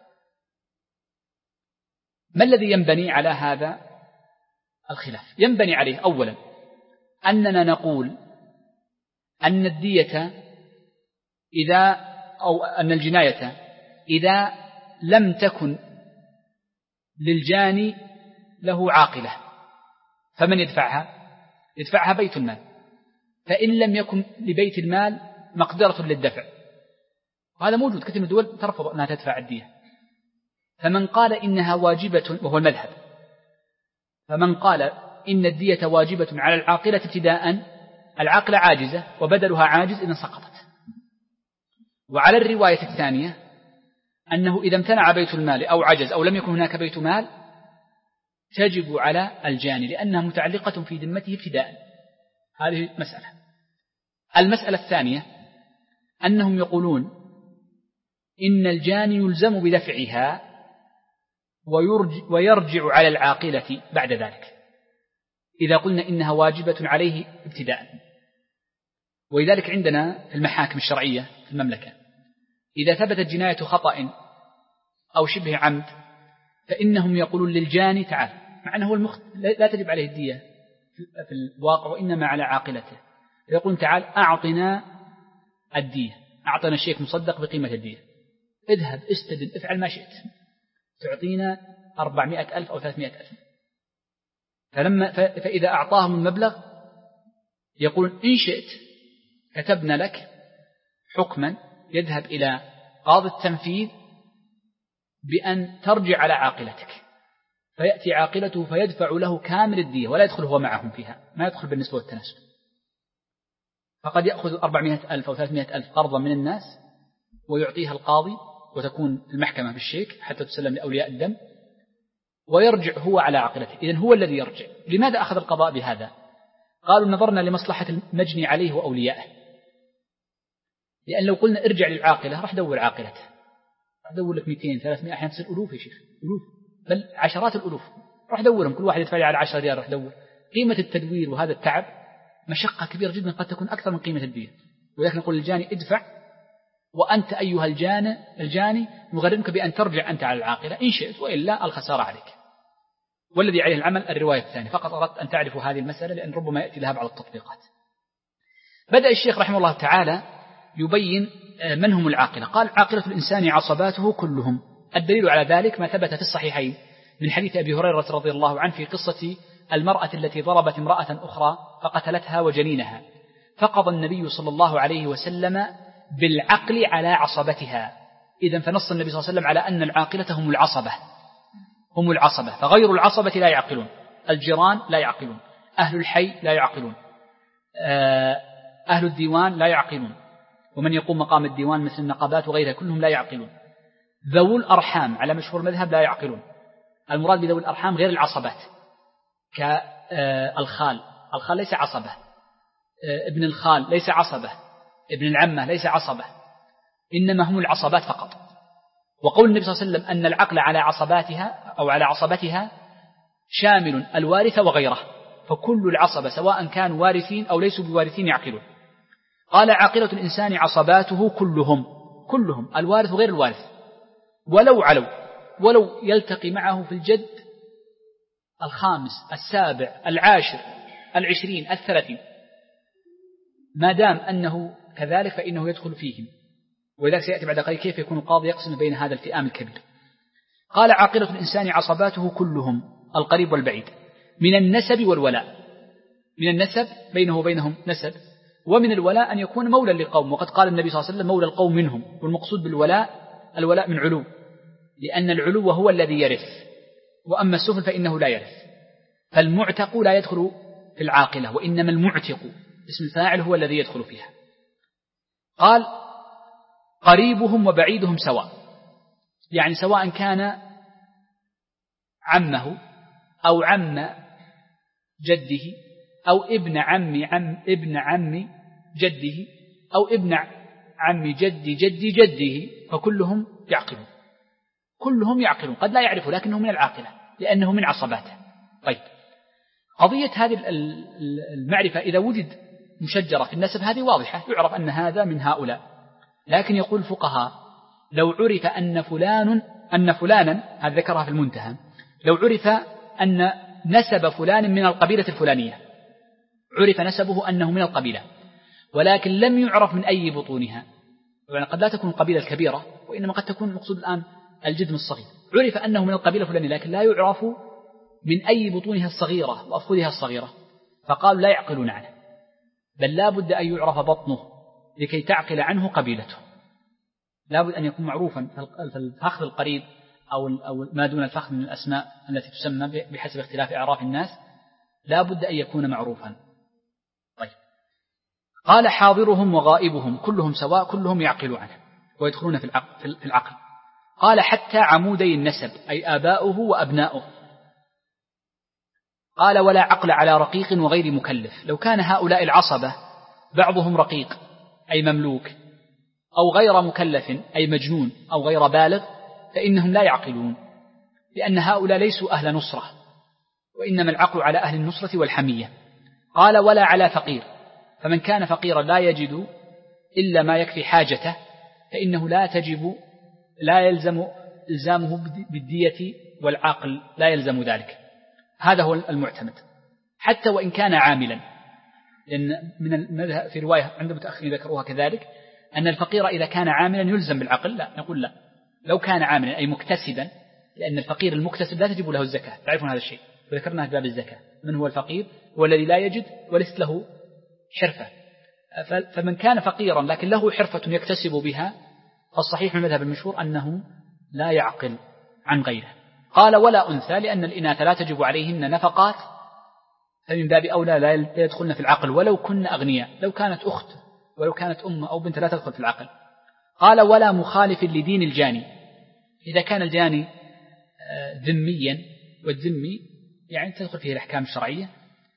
ما الذي ينبني على هذا الخلاف؟ ينبني عليه أولا أننا نقول أن الدية إذا أو أن الجناية إذا لم تكن للجاني له عاقلة فمن يدفعها؟ يدفعها بيت المال، فإن لم يكن لبيت المال مقدرة للدفع، وهذا موجود، كثير من الدول ترفض أنها تدفع الدية، فمن قال إنها واجبة وهو المذهب، فمن قال إن الدية واجبة على العاقلة ابتداء، العاقلة عاجزة وبدلها عاجز إذن سقطت. وعلى الرواية الثانية أنه إذا امتنع بيت المال أو عجز أو لم يكن هناك بيت مال تجب على الجاني لأنها متعلقة في ذمته ابتداء. هذه مسألة. المسألة الثانية أنهم يقولون إن الجاني يلزم بدفعها ويرجع على العاقلة بعد ذلك إذا قلنا إنها واجبة عليه ابتداء. ولذلك عندنا في المحاكم الشرعية في المملكة إذا ثبتت جناية خطأ أو شبه عمد فإنهم يقولون للجاني تعال، مع أنه هو المخت... لا تجب عليه الدية في الواقع وإنما على عاقلته، يقولون تعال أعطنا الدية، أعطنا شيك مصدق بقيمة الدية، اذهب استدن افعل ما شئت، تعطينا أربعمائة ألف أو ثلاثمائة ألف. فلما فإذا أعطاهم المبلغ يقول إن شئت كتبنا لك حكما يذهب إلى قاضي التنفيذ بأن ترجع على عاقلتك، فيأتي عاقلته فيدفع له كامل الدية ولا يدخل هو معهم فيها، ما يدخل بالنسبة والتناسب. فقد يأخذ أربعمائة ألف أو ثلاثمائة ألف قرضا من الناس ويعطيها القاضي وتكون المحكمة بالشيك حتى تسلم لأولياء الدم ويرجع هو على عاقلته. إذن هو الذي يرجع. لماذا أخذ القضاء بهذا؟ قالوا نظرنا لمصلحة المجني عليه وأوليائه، لأن لو قلنا ارجع للعاقلة راح دور عاقلته، راح دور لك مئتين ثلاثمائة أحيانا تصير ألوف يا شيخ، ألوف بل عشرات الألوف، راح دورهم كل واحد يدفع لي على عشرة ريال، راح دور. قيمة التدوير وهذا التعب مشقة كبيرة جدا قد تكون أكثر من قيمة الدية، ولكن نقول للجاني ادفع وأنت أيها الجاني الجاني نغرمك بأن ترجع أنت على العاقلة إن شئت، وإلا الخسارة عليك. والذي عليه العمل الرواية الثانية. فقط أردت أن تعرفوا هذه المسألة لأن ربما يأتي لها بعض التطبيقات. بدأ الشيخ رحمه الله تعالى يبين من هم العاقلة. قال عاقلة الإنسان عصباته كلهم. الدليل على ذلك ما ثبت في الصحيحين من حديث أبي هريرة رضي الله عنه في قصة المرأة التي ضربت امرأة أخرى فقتلتها وجنينها، فقضى النبي صلى الله عليه وسلم بالعقل على عصبتها. إذن فنص النبي صلى الله عليه وسلم على أن العاقلة هم العصبة، هم العصبة، فغير العصبة لا يعقلون، الجيران لا يعقلون، أهل الحي لا يعقلون، أهل الديوان لا يعقلون، ومن يقوم مقام الديوان مثل النقابات وغيرها كلهم لا يعقلون. ذوو الأرحام على مشهور المذهب لا يعقلون. المراد بذوي الأرحام غير العصبات كالخال، الخال ليس عصبة، ابن الخال ليس عصبة، ابن العمة ليس عصبة، إنما هم العصبات فقط. وقول النبي صلى الله عليه وسلم أن العقل على عصباتها أو على عصبتها شامل الوارث وغيره، فكل العصبة سواء كانوا وارثين أو ليسوا بوارثين يعقلون. قال عاقلة الإنسان عصباته كلهم، كلهم الوارث وغير الوارث، ولو علوا، ولو يلتقي معه في الجد الخامس السابع العاشر العشرين الثلاثين، ما دام أنه كذلك فإنه يدخل فيهم. ولذلك سيأتي بعد قليل كيف يكون القاضي يقسم بين هذا الفئام الكبير. قال عاقلة الإنسان عصباته كلهم، القريب والبعيد، من النسب والولاء. من النسب بينه وبينهم نسب، ومن الولاء أن يكون مولى لقوم، وقد قال النبي صلى الله عليه وسلم مولى القوم منهم. والمقصود بالولاء الولاء من علو، لأن العلو هو الذي يرث، وأما السفل فإنه لا يرث. فالمعتق لا يدخل في العاقلة، وإنما المعتق اسم الفاعل هو الذي يدخل فيها. قال قريبهم وبعيدهم سواء، يعني سواء كان عمه أو عم جده أو ابن عم عم ابن عم جده أو ابن عم جد جد جده فكلهم يعقلون، كلهم يعقلون، قد لا يعرفوا لكنه من العاقلة لأنه من عصباته. طيب، قضية هذه المعرفة إذا وجد مشجرة في النسب هذه واضحة، يعرف أن هذا من هؤلاء. لكن يقول الفقهاء لو عرف أن فلان أن فلانا، هذا ذكرها في المنتهى، لو عرف أن نسب فلان من القبيلة الفلانية، عرف نسبه أنه من القبيلة ولكن لم يعرف من أي بطونها، يعني قد لا تكون القبيلة الكبيرة وإنما قد تكون المقصود الآن الجد الصغير، عرف أنه من القبيلة الفلانية لكن لا يعرف من أي بطونها الصغيرة وأفخذها الصغيرة، فقالوا لا يعقلون عنه، بل لا بد أن يعرف بطنه لكي تعقل عنه قبيلته، لا بد أن يكون معروفا في الفخذ القريب أو ما دون الفخذ من الأسماء التي تسمى بحسب اختلاف أعراف الناس، لا بد أن يكون معروفا. طيب، قال حاضرهم وغائبهم كلهم سواء، كلهم يعقل عنه ويدخلون في العقل, في العقل. قال حتى عمودي النسب أي آباؤه وأبناؤه. قال ولا عقل على رقيق وغير مكلف، لو كان هؤلاء العصبة بعضهم رقيق أي مملوك أو غير مكلف أي مجنون أو غير بالغ فإنهم لا يعقلون، لأن هؤلاء ليسوا أهل نصرة، وإنما العقل على أهل النصرة والحمية. قال ولا على فقير، فمن كان فقيرا لا يجد إلا ما يكفي حاجته فإنه لا تجب لا يلزم إلزامه بالدية، والعاقل لا يلزم ذلك، هذا هو المعتمد حتى وإن كان عاملا، لأن من في رواية عند متأخرين ذكروها كذلك أن الفقير إذا كان عاملا يلزم بالعقل، لا نقول لا، لو كان عاملا أي مكتسبا، لأن الفقير المكتسب لا تجب له الزكاة، تعرفون هذا الشيء وذكرناه في باب الزكاة، من هو الفقير؟ هو الذي لا يجد وليست له حرفة، فمن كان فقيرا لكن له حرفة يكتسب بها فالصحيح من المذهب المشهور أنه لا يعقل عن غيره. قال ولا أنثى، لأن الإناث لا تجب عليهن نفقات فمن باب أولى لا يدخلن في العقل ولو كن أغنياء، لو كانت أخت ولو كانت أم أو بنت لا تدخل في العقل. قال ولا مخالف لدين الجاني، إذا كان الجاني ذميا، والذمي يعني تدخل فيه الأحكام الشرعية،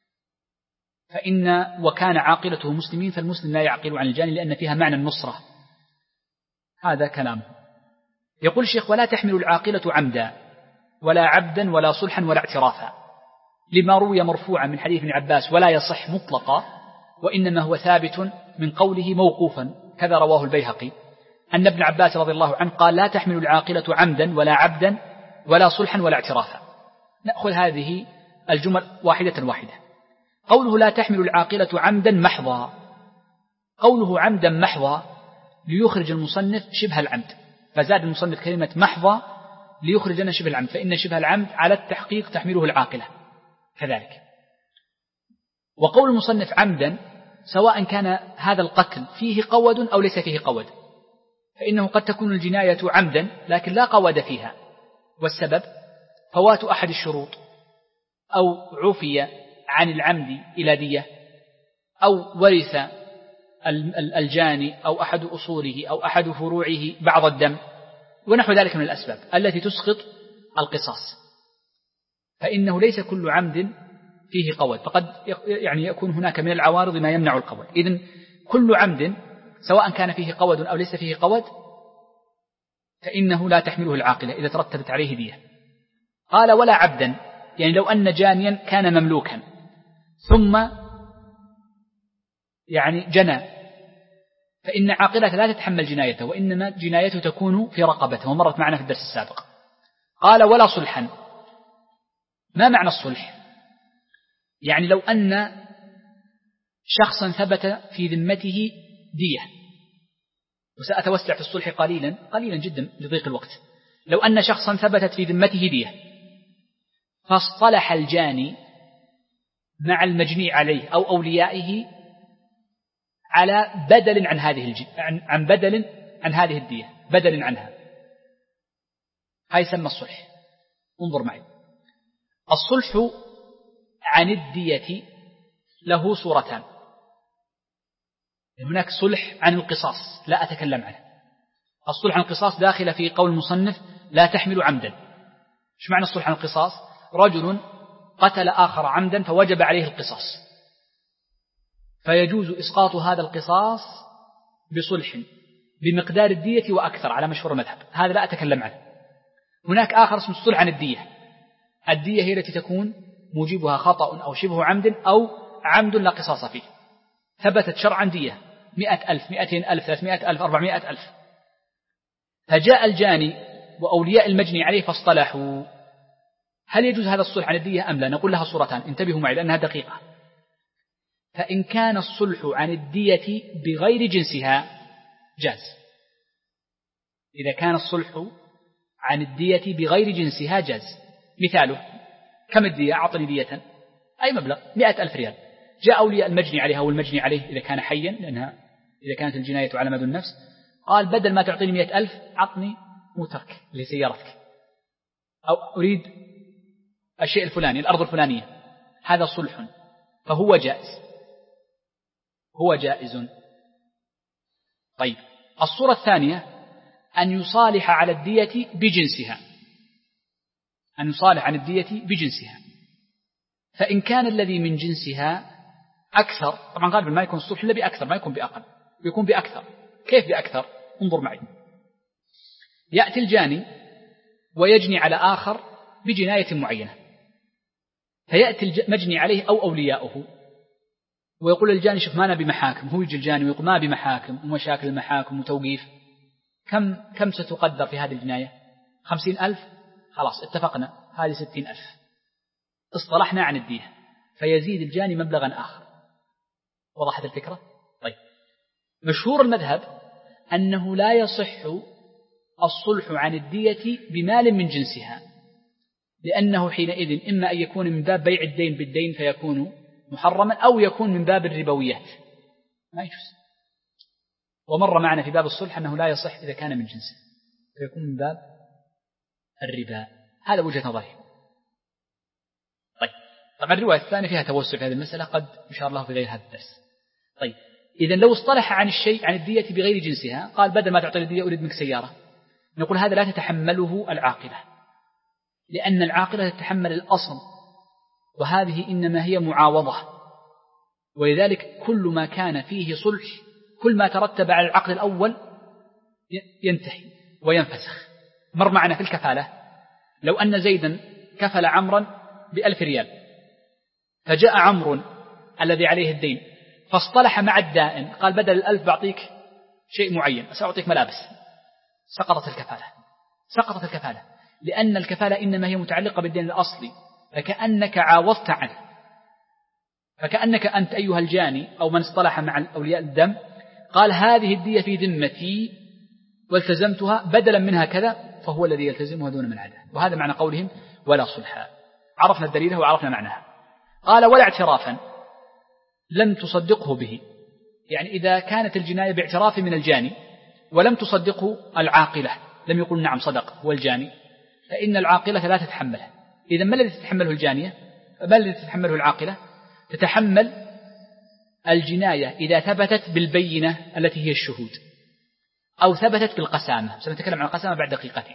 فإن وكان عاقلته مسلمين فالمسلم لا يعقل عن الجاني لأن فيها معنى النصرة، هذا كلامه. يقول الشيخ ولا تحمل العاقلة عمدا ولا عبدا ولا صلحا ولا اعترافا، لما روي مرفوعا من حديث ابن عباس ولا يصح مطلقا، وإنما هو ثابت من قوله موقوفا، كذا رواه البيهقي أن ابن عباس رضي الله عنه قال لا تحمل العاقلة عمدا ولا عبدا ولا صلحا ولا اعترافا. نأخذ هذه الجمل واحدة واحدة. قوله لا تحمل العاقلة عمدا محضا، قوله عمدا محضا ليخرج المصنف شبه العمد، فزاد المصنف كلمة محضا ليخرج لنا شبه العمد، فإن شبه العمد على التحقيق تحمله العاقلة كذلك. وقول المصنف عمدا سواء كان هذا القتل فيه قود أو ليس فيه قود، فإنه قد تكون الجناية عمدا لكن لا قود فيها، والسبب فوات أحد الشروط، أو عفي عن العمد إلى دية، أو ورث الجاني أو أحد أصوله أو أحد فروعه بعض الدم ونحو ذلك من الأسباب التي تسقط القصاص، فإنه ليس كل عمد فيه قود، فقد يعني يكون هناك من العوارض ما يمنع القود. إذن كل عمد سواء كان فيه قود أو ليس فيه قود فإنه لا تحمله العاقلة إذا ترتبت عليه دية. قال ولا عبدا، يعني لو أن جانيا كان مملوكا ثم يعني جنى فإن عاقلة لا تتحمل جنايته، وإنما جنايته تكون في رقبته، ومرت معنا في الدرس السابق. قال ولا صلحا، ما معنى الصلح؟ يعني لو أن شخصا ثبت في ذمته دية، وسأتوسع في الصلح قليلا قليلا جدا لضيق الوقت، لو أن شخصا ثبتت في ذمته دية فاصطلح الجاني مع المجني عليه أو أوليائه على بدل عن هذه الج... عن... عن بدل عن هذه الدية، بدل عنها، هاي يسمى الصلح. انظر معي، الصلح عن الدية له صورتان، هناك صلح عن القصاص لا أتكلم عنه. الصلح عن القصاص داخل في قول المصنف لا تحمل عمدا. ايش معنى الصلح عن القصاص؟ رجل قتل آخر عمدا فوجب عليه القصاص، فيجوز إسقاط هذا القصاص بصلح بمقدار الدية وأكثر على مشهور المذهب، هذا لا أتكلم عنه. هناك آخر اسمه الصلح عن الدية. الدية هي التي تكون موجبها خطأ أو شبه عمد أو عمد لا قصاص فيه، ثبتت شرعا دية مئة ألف مئتين ألف ثلاثمائة ألف أربعمائة ألف، فجاء الجاني وأولياء المجني عليه فاصطلحوا، هل يجوز هذا الصلح عن الدية أم لا؟ نقول لها صورتان، انتبهوا معي لأنها دقيقة. فإن كان الصلح عن الدية بغير جنسها جاز. إذا كان الصلح عن الدية بغير جنسها جاز. مثاله كم الدية؟ أعطني دية أي مبلغ مئة ألف ريال، جاء أولياء المجني عليها والمجني عليه إذا كان حيا، لأنها إذا كانت الجناية على مدى النفس، قال بدل ما تعطيني مئة ألف عطني موترك لسيارتك، أو أريد الشيء الفلاني الأرض الفلانية، هذا صلح فهو جائز، هو جائز. طيب الصورة الثانية أن يصالح على الدية بجنسها، أن يصالح عن الدية بجنسها، فإن كان الذي من جنسها أكثر، طبعا غالبا ما يكون الصلح إلا بأكثر، ما يكون بأقل، يكون بأكثر. كيف بأكثر؟ انظر معي. يأتي الجاني ويجني على آخر بجناية معينة، فيأتي المجني عليه أو أولياؤه ويقول الجاني شوف ما أنا بمحاكم، هو يجي الجاني ويقول ما بمحاكم ومشاكل المحاكم وتوقيف، كم كم ستقدر في هذه الجناية؟ خمسين ألف، خلاص اتفقنا هذه ستين ألف، اصطلحنا عن الدية، فيزيد الجاني مبلغا آخر. وضحت الفكرة؟ طيب مشهور المذهب أنه لا يصح الصلح عن الدية بمال من جنسها، لأنه حينئذ إما أن يكون من باب بيع الدين بالدين فيكون محرما، أو يكون من باب الربويات ما يجوز. ومر معنا في باب الصلح أنه لا يصح إذا كان من جنسه فيكون من باب الربا، هذا وجهة نظري. طيب طبعا الرواية الثانية فيها توسع في هذه المسألة، قد يشار الله في غير هذا الدرس. طيب إذا لو اصطلح عن الشيء عن الدية بغير جنسها، قال بدل ما تعطي الدية أريد منك سيارة، نقول هذا لا تتحمله العاقلة، لأن العاقلة تتحمل الأصل، وهذه إنما هي معاوضة، ولذلك كل ما كان فيه صلح كل ما ترتب على العقد الأول ينتهي وينفسخ. مر معنا في الكفالة لو أن زيدا كفل عمرا بألف ريال، فجاء عمرو الذي عليه الدين فاصطلح مع الدائن، قال بدل الألف بعطيك شيء معين، سأعطيك ملابس، سقطت الكفالة، سقطت الكفالة، لأن الكفالة إنما هي متعلقة بالدين الأصلي، فكأنك عاوضت عنه، فكأنك أنت أيها الجاني أو من اصطلح مع أولياء الدم قال هذه الدية في ذمتي والتزمتها بدلا منها كذا، فهو الذي يلتزمها دون من عداه. وهذا معنى قولهم ولا صلحا. عرفنا الدليل وعرفنا معناها. قال ولا اعترافا لم تصدقه به، يعني إذا كانت الجناية باعتراف من الجاني ولم تصدقه العاقلة، لم يقول نعم صدق هو الجاني، فإن العاقلة لا تتحمله. إذا ما الذي تتحمله الجانية؟ ما الذي تتحمله العاقلة؟ تتحمل الجناية إذا ثبتت بالبينة التي هي الشهود، أو ثبتت بالقسامة، سنتكلم عن القسامة بعد دقيقتين،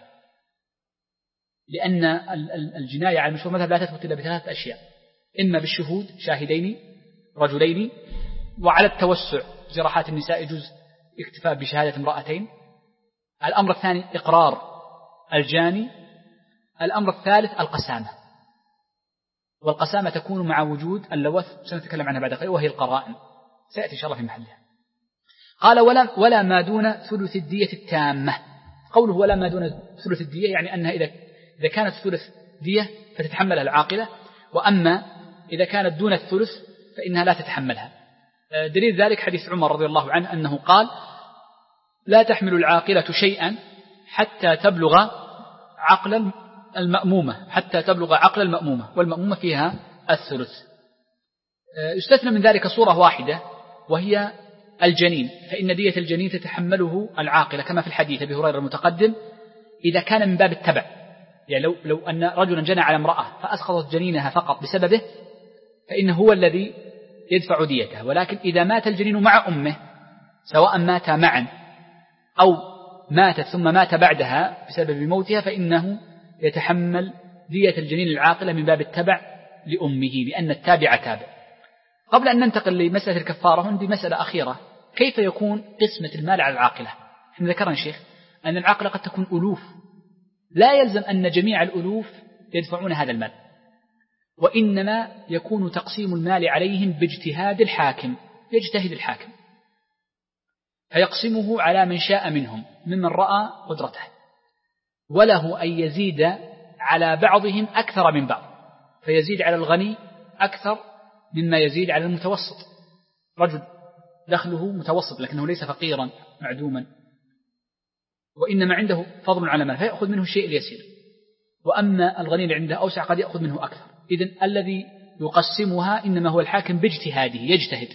لأن الجناية على المشهور مذهب لا تثبت إلا بثلاثة أشياء، إما بالشهود شاهدين رجلين، وعلى التوسع جراحات النساء يجوز اكتفاء بشهادة امرأتين. الأمر الثاني إقرار الجاني. الأمر الثالث القسامة، والقسامة تكون مع وجود اللوث، سنتكلم عنها بعد قليل، وهي القرائن، سيأتي إن شاء الله في محلها. قال ولا, ولا ما دون ثلث الدية التامة. قوله ولا ما دون ثلث الدية يعني أنها إذا, إذا كانت ثلث دية فتتحملها العاقلة، وأما إذا كانت دون الثلث فإنها لا تتحملها. دليل ذلك حديث عمر رضي الله عنه أنه قال لا تحمل العاقلة شيئا حتى تبلغ عقل المأمومة، حتى تبلغ عقل المأمومة، والمأمومة فيها الثلث. يستثنى من ذلك صورة واحدة وهي الجنين، فإن دية الجنين تتحمله العاقلة كما في الحديث أبي هريرة المتقدم إذا كان من باب التبع، يعني لو, لو أن رجلا جنى على امرأة فأسقطت جنينها فقط بسببه فإنه هو الذي يدفع ديته، ولكن إذا مات الجنين مع أمه سواء مات معا أو ماتت ثم مات بعدها بسبب موتها فإنه يتحمل دية الجنين العاقلة من باب التبع لأمه، لأن التابع تابع. قبل أن ننتقل لمسألة الكفارة عندي مسألة أخيرة، كيف يكون قسمة المال على العاقلة؟ احنا ذكرنا شيخ أن العاقلة قد تكون ألوف، لا يلزم أن جميع الألوف يدفعون هذا المال، وإنما يكون تقسيم المال عليهم باجتهاد الحاكم، يجتهد الحاكم فيقسمه على من شاء منهم ممن رأى قدرته، وله أن يزيد على بعضهم أكثر من بعض، فيزيد على الغني أكثر مما يزيد على المتوسط. رجل دخله متوسط لكنه ليس فقيرا معدوما، وإنما عنده فضل على مال فيأخذ منه الشيء اليسير، وأما الغني اللي عنده أوسع قد يأخذ منه أكثر. إذن الذي يقسمها إنما هو الحاكم باجتهاده، يجتهد.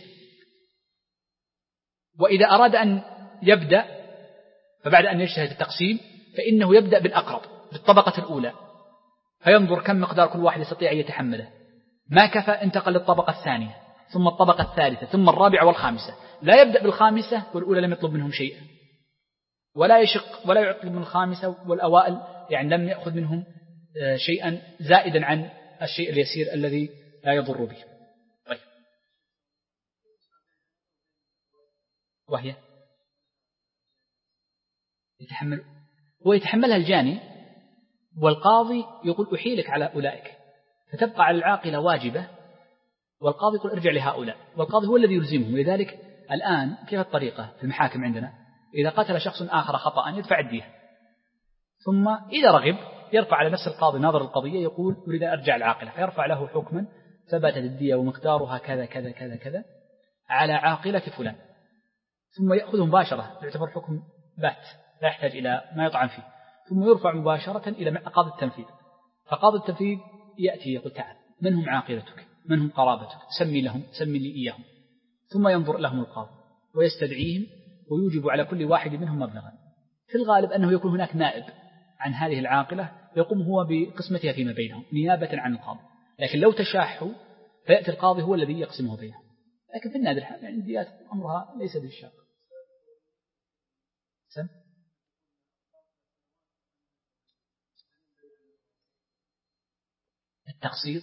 وإذا أراد أن يبدأ فبعد أن يجتهد التقسيم فإنه يبدأ بالأقرب بالطبقة الأولى، فينظر كم مقدار كل واحد يستطيع أن يتحمله، ما كفى انتقل للطبقة الثانية ثم الطبقة الثالثة ثم الرابعة والخامسة. لا يبدأ بالخامسة والأولى لم يطلب منهم شيئا، ولا يشق ولا يطلب من الخامسة والأوائل يعني لم يأخذ منهم شيئا زائدا عن الشيء اليسير الذي لا يضر به. طيب. وهي يتحمل هو يتحملها الجاني، والقاضي يقول أحيلك على أولئك، فتبقى على العاقلة واجبة، والقاضي يقول ارجع لهؤلاء، والقاضي هو الذي يلزمهم. لذلك الآن كيف الطريقة في المحاكم عندنا؟ إذا قتل شخص آخر خطأ يدفع الدية، ثم إذا رغب يرفع على نفس القاضي ناظر القضية يقول أريد أن أرجع العاقلة، فيرفع له حكما ثبتت الدية ومقدارها كذا كذا كذا كذا على عاقلة فلان، ثم يأخذه مباشرة يعتبر حكم بات لا يحتاج إلى ما يطعن فيه، ثم يرفع مباشرة إلى قاضي التنفيذ. فقاضي التنفيذ يأتي يقول تعال من هم عاقلتك، من هم قرابتك، سمي لهم سمي لي إياهم، ثم ينظر لهم القاضي ويستدعيهم ويوجب على كل واحد منهم مبلغا. في الغالب أنه يكون هناك نائب عن هذه العاقلة يقوم هو بقسمتها فيما بينهم نيابة عن القاضي، لكن لو تشاحوا فيأتي القاضي هو الذي يقسمه بينهم. لكن في النادر يعني الديات أمرها ليس بالشاق. سم التقسيط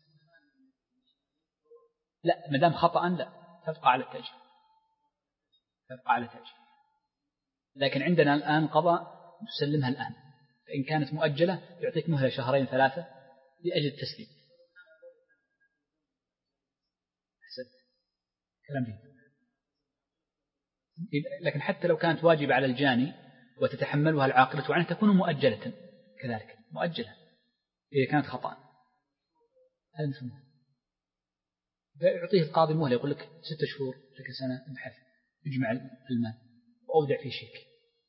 لا، مدام خطأ لا تبقى على التأجيل، تبقى على التأجيل. لكن عندنا الآن قضاء تسلمها الآن، فإن كانت مؤجلة يعطيك مهلة شهرين ثلاثة لأجل التسليم. حسد كلام جيد. لكن حتى لو كانت واجبة على الجاني وتتحملها العاقلة عنه تكون مؤجلة كذلك، مؤجلة إذا كانت خطأ. هذا مثل يعطيه القاضي مهلة يقول لك ستة شهور لك سنة ابحث اجمع المال وأودع في شيك.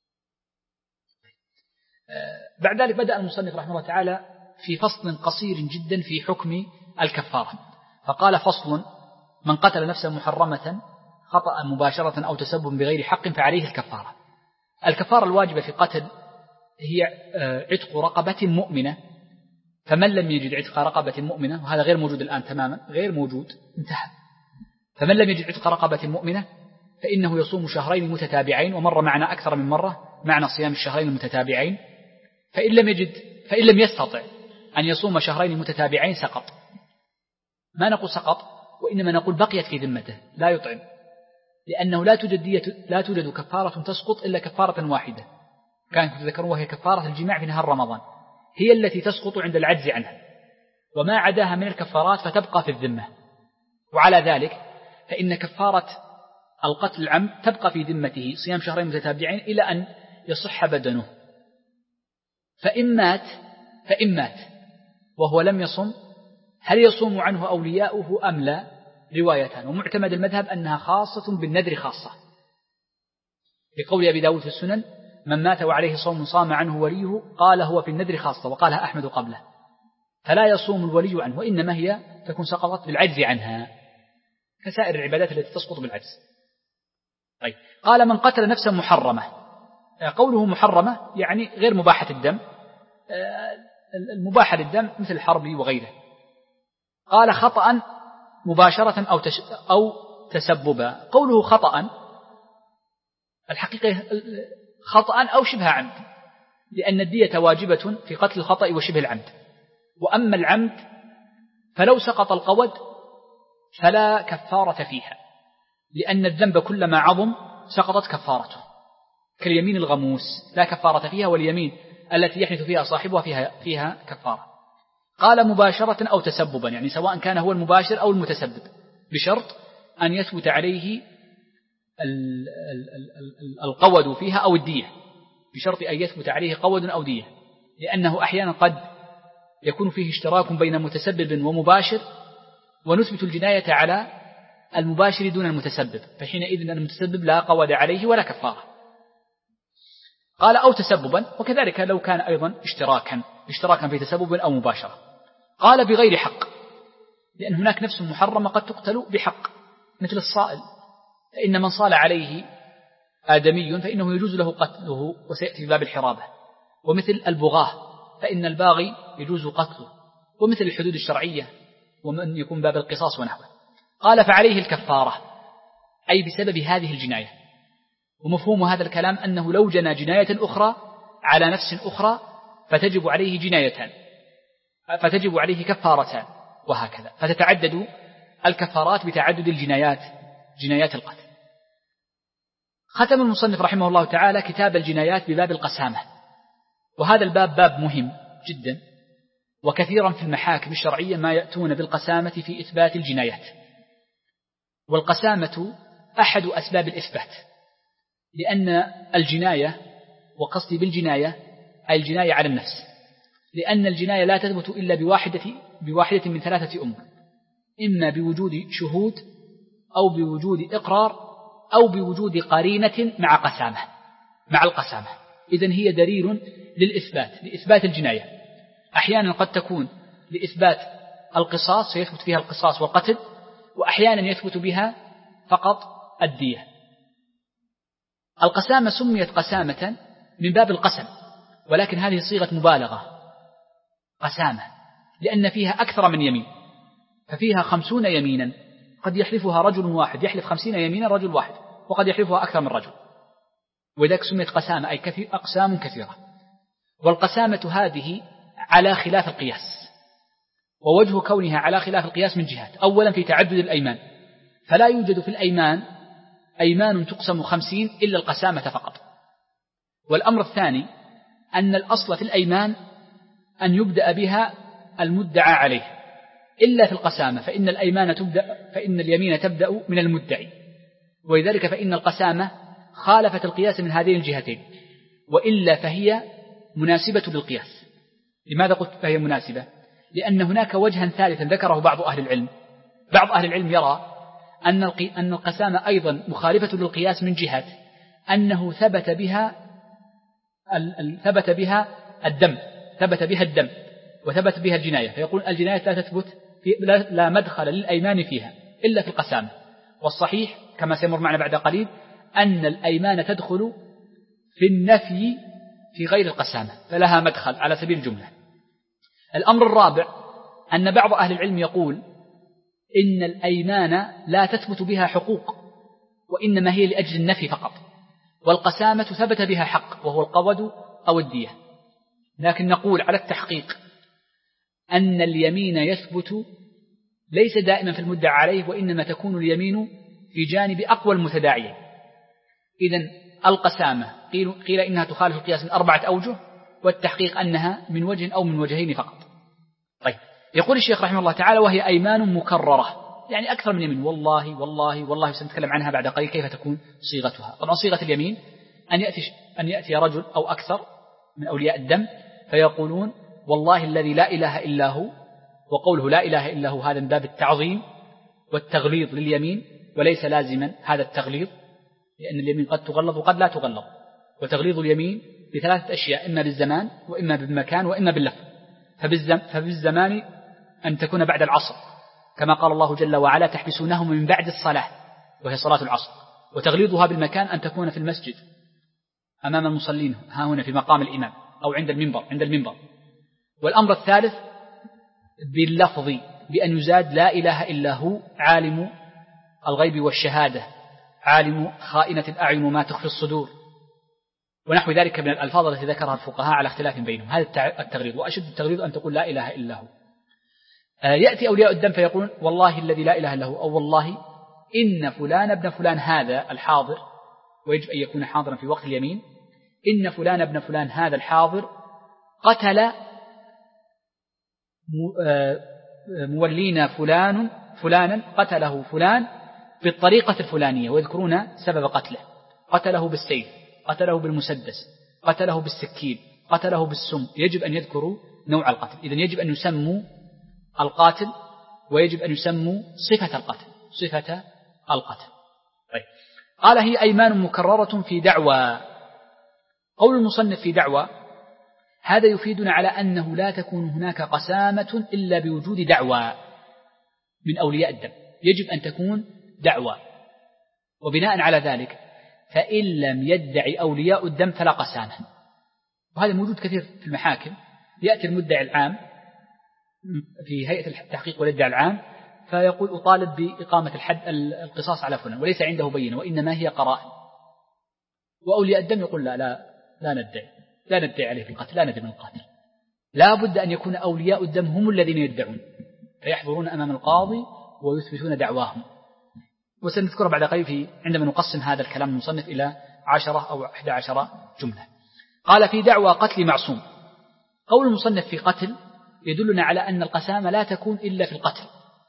بعد ذلك بدأ المصنف رحمه الله تعالى في فصل قصير جدا في حكم الكفارة، فقال فصل: من قتل نفسا محرمة خطأ مباشرة أو تسبب بغير حق فعليه الكفارة. الكفارة الواجبة في قتل هي عتق رقبة مؤمنة، فمن لم يجد عتق رقبة مؤمنة، وهذا غير موجود الآن تماما، غير موجود انتهى، فمن لم يجد عتق رقبة مؤمنة فإنه يصوم شهرين متتابعين، ومر معنا أكثر من مرة معنى صيام الشهرين المتتابعين. فإن لم يجد فإن لم يستطع أن يصوم شهرين متتابعين سقط. ما نقول سقط، وإنما نقول بقيت في ذمته لا يطعم، لأنه لا توجد دية لا توجد كفارة تسقط إلا كفارة واحدة كانت تذكرون، وهي كفارة الجماع في نهار رمضان، هي التي تسقط عند العجز عنها، وما عداها من الكفارات فتبقى في الذمة. وعلى ذلك فإن كفارة القتل العمد تبقى في ذمته صيام شهرين متتابعين إلى أن يصح بدنه. فإن مات فإن مات وهو لم يصم هل يصوم عنه أولياؤه أم لا؟ روايتان، ومعتمد المذهب أنها خاصة بالنذر خاصة، لقول أبي داود في السنن: من مات وعليه صوم صام عنه وليه، قال هو في النذر خاصة، وقالها أحمد قبله، فلا يصوم الولي عنه، وإنما هي تكون سقطت بالعجز عنها كسائر العبادات التي تسقط بالعجز. طيب، قال: من قتل نفسا محرمة، قوله محرمة يعني غير مباحة الدم، المباحة للدم مثل الحرب وغيره. قال: خطأ مباشرة أو أو تسببا. قوله خطأ الحقيقة خطأ أو شبه عمد، لأن الدية واجبة في قتل الخطأ وشبه العمد. وأما العمد فلو سقط القود فلا كفارة فيها، لأن الذنب كلما عظم سقطت كفارته، كاليمين الغموس لا كفارة فيها، واليمين التي يحنث فيها صاحبها فيها, فيها كفارة. قال مباشرة أو تسببا، يعني سواء كان هو المباشر أو المتسبب، بشرط أن يثبت عليه القود فيها أو الدية، بشرط أن يثبت عليه قود أو دية، لأنه أحيانا قد يكون فيه اشتراك بين متسبب ومباشر، ونثبت الجناية على المباشر دون المتسبب، فحينئذ المتسبب لا قود عليه ولا كفارة. قال أو تسببا، وكذلك لو كان أيضا اشتراكا اشتراكا في تسبب أو مباشرة. قال بغير حق، لأن هناك نفس محرمة قد تقتل بحق، مثل الصائل، فإن من صال عليه آدمي فإنه يجوز له قتله، وسيأتي في باب الحرابة. ومثل البغاة، فإن الباغي يجوز قتله، ومثل الحدود الشرعية، ومن يكون باب القصاص ونحوه. قال فعليه الكفارة، أي بسبب هذه الجناية. ومفهوم هذا الكلام أنه لو جنى جناية أخرى على نفس أخرى فتجب عليه جنايتان، فتجب عليه كفارتان، وهكذا، فتتعدد الكفارات بتعدد الجنايات، جنايات القتل. ختم المصنف رحمه الله تعالى كتاب الجنايات بباب القسامة، وهذا الباب باب مهم جدا، وكثيرا في المحاكم الشرعية ما يأتون بالقسامة في إثبات الجنايات. والقسامة أحد أسباب الإثبات، لأن الجناية، وقصدي بالجناية أي الجناية على النفس، لأن الجناية لا تثبت إلا بواحدة, بواحدة من ثلاثة أمور: إما بوجود شهود، أو بوجود إقرار، أو بوجود قرينة مع قسامة مع القسامة. إذن هي دليل للإثبات، لإثبات الجناية. أحيانا قد تكون لإثبات القصاص فيثبت فيها القصاص والقتل، وأحيانا يثبت بها فقط الدية. القسامة سميت قسامة من باب القسم، ولكن هذه صيغة مبالغة، قسامة، لأن فيها أكثر من يمين، ففيها خمسون يمينا، قد يحلفها رجل واحد، يحلف خمسين يمينا رجل واحد، وقد يحلفها أكثر من رجل، وذلك سميت قسامة، أي كثير، أقسام كثيرة. والقسامة هذه على خلاف القياس، ووجه كونها على خلاف القياس من جهات: أولا في تعدد الأيمان، فلا يوجد في الأيمان أيمان تقسم خمسين إلا القسامة فقط. والأمر الثاني أن الأصل في الأيمان أن يبدأ بها المدعى عليه، إلا في القسامة فإن الأيمان تبدأ فإن اليمين تبدأ من المدعي، ولذلك فإن القسامة خالفت القياس من هذين الجهتين، وإلا فهي مناسبة للقياس. لماذا قلت فهي مناسبة؟ لأن هناك وجها ثالثا ذكره بعض أهل العلم. بعض أهل العلم يرى أن القسامة أيضا مخالفة للقياس من جهة أنه ثبت بها ثبت بها الدم ثبت بها الدم وثبت بها الجناية، فيقول الجناية لا تثبت في لا مدخل للأيمان فيها إلا في القسامة. والصحيح كما سيمر معنا بعد قليل أن الأيمان تدخل في النفي في غير القسامة، فلها مدخل على سبيل الجملة. الأمر الرابع أن بعض أهل العلم يقول إن الأيمان لا تثبت بها حقوق، وإنما هي لأجل النفي فقط، والقسامة ثبت بها حق وهو القود أو الدية. لكن نقول على التحقيق أن اليمين يثبت ليس دائما في المدعى عليه، وإنما تكون اليمين في جانب أقوى المتداعيين. إذن القسامة قيل, قيل إنها تخالف القياس من أربعة أوجه، والتحقيق أنها من وجه أو من وجهين فقط. طيب، يقول الشيخ رحمه الله تعالى: وهي أيمان مكررة، يعني أكثر من يمين، والله والله والله، سنتكلم عنها بعد قليل كيف تكون صيغتها. طبعا صيغة اليمين أن يأتي, أن يأتي رجل أو أكثر من أولياء الدم فيقولون والله الذي لا إله إلا هو، وقوله لا إله إلا هو هذا من باب التعظيم والتغليظ لليمين، وليس لازما هذا التغليظ، لأن اليمين قد تغلظ وقد لا تغلظ. وتغليظ اليمين بثلاثة أشياء: إما بالزمان، وإما بالمكان، وإما باللفظ. فبالزم فبالزمان أن تكون بعد العصر، كما قال الله جل وعلا: تحبسونهم من بعد الصلاة، وهي صلاة العصر. وتغليظها بالمكان أن تكون في المسجد أمام المصلين، ها هنا في مقام الإمام، أو عند المنبر عند المنبر. والأمر الثالث باللفظ، بأن يزاد لا إله إلا هو عالم الغيب والشهادة، عالم خائنة الأعين وما تخفي الصدور، ونحو ذلك من الألفاظ التي ذكرها الفقهاء على اختلاف بينهم. هذا التغليظ، وأشد التغليظ أن تقول لا إله إلا هو. يأتي أولياء الدم فيقولون والله الذي لا إله إلا هو، أو والله إن فلان ابن فلان هذا الحاضر، ويجب أن يكون حاضرا في وقت اليمين، إن فلان ابن فلان هذا الحاضر قتل مولينا فلان فلانا، قتله فلان بالطريقة الفلانية، ويذكرون سبب قتله، قتله بالسيف، قتله بالمسدس، قتله بالسكين، قتله بالسم. يجب أن يذكروا نوع القتل. إذن يجب أن يسموا القاتل، ويجب أن يسموا صفة القتل صفة القتل. طيب. قال هي أيمان مكررة في دعوى. قول المصنف في دعوى هذا يفيدنا على أنه لا تكون هناك قسامة إلا بوجود دعوى من أولياء الدم، يجب أن تكون دعوى. وبناء على ذلك فإن لم يدعي أولياء الدم فلا قسامة. وهذا موجود كثير في المحاكم، يأتي المدعي العام في هيئة التحقيق والادعاء العام فيقول أطالب بإقامة الحد القصاص على فلان، وليس عنده بينة وإنما هي قرائن، وأولياء الدم يقول لا لا لا ندعي لا ندعي عليه بالقتل، لا ندري من القاتل. لا بد أن يكون أولياء الدم هم الذين يدعون، فيحضرون أمام القاضي ويثبتون دعواهم. وسنذكر بعد قليل في عندما نقسم هذا الكلام المصنف إلى عشرة أو أحد عشر جملة. قال في دعوى قتل معصوم. قول المصنف في قتل يدلنا على أن القسامة لا تكون إلا في القتل،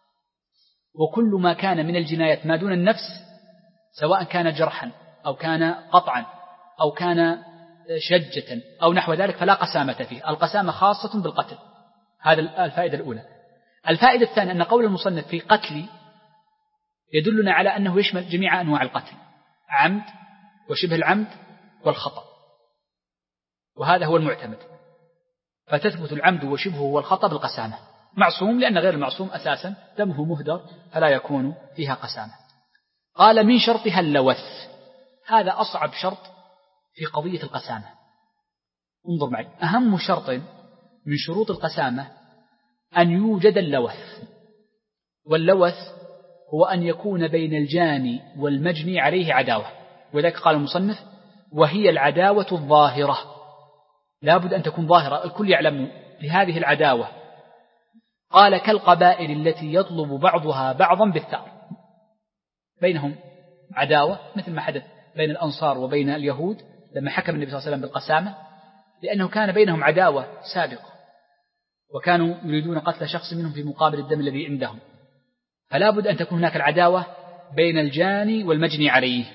وكل ما كان من الجنايات ما دون النفس سواء كان جرحا أو كان قطعا أو كان شجة أو نحو ذلك فلا قسامة فيه. القسامة خاصة بالقتل. هذا الفائدة الأولى. الفائدة الثانية أن قول المصنف في قتل يدلنا على أنه يشمل جميع أنواع القتل، عمد وشبه العمد والخطأ، وهذا هو المعتمد. فتثبت العمد وشبهه والخطأ بالقسامة. معصوم لأن غير المعصوم أساسا دمه مهدر فلا يكون فيها قسامة. قال من شرطها اللوث. هذا أصعب شرط في قضية القسامة. انظر معي، أهم شرط من شروط القسامة أن يوجد اللوث. واللوث هو أن يكون بين الجاني والمجني عليه عداوة، وذلك قال المصنف وهي العداوة الظاهرة. لا بد أن تكون ظاهرة، الكل يعلم بهذه العداوة. قال كالقبائل التي يطلب بعضها بعضا بالثأر. بينهم عداوة مثل ما حدث بين الأنصار وبين اليهود لما حكم النبي صلى الله عليه وسلم بالقسامة، لأنه كان بينهم عداوة سابقة وكانوا يريدون قتل شخص منهم في مقابل الدم الذي عندهم. فلا بد أن تكون هناك العداوة بين الجاني والمجني عليه.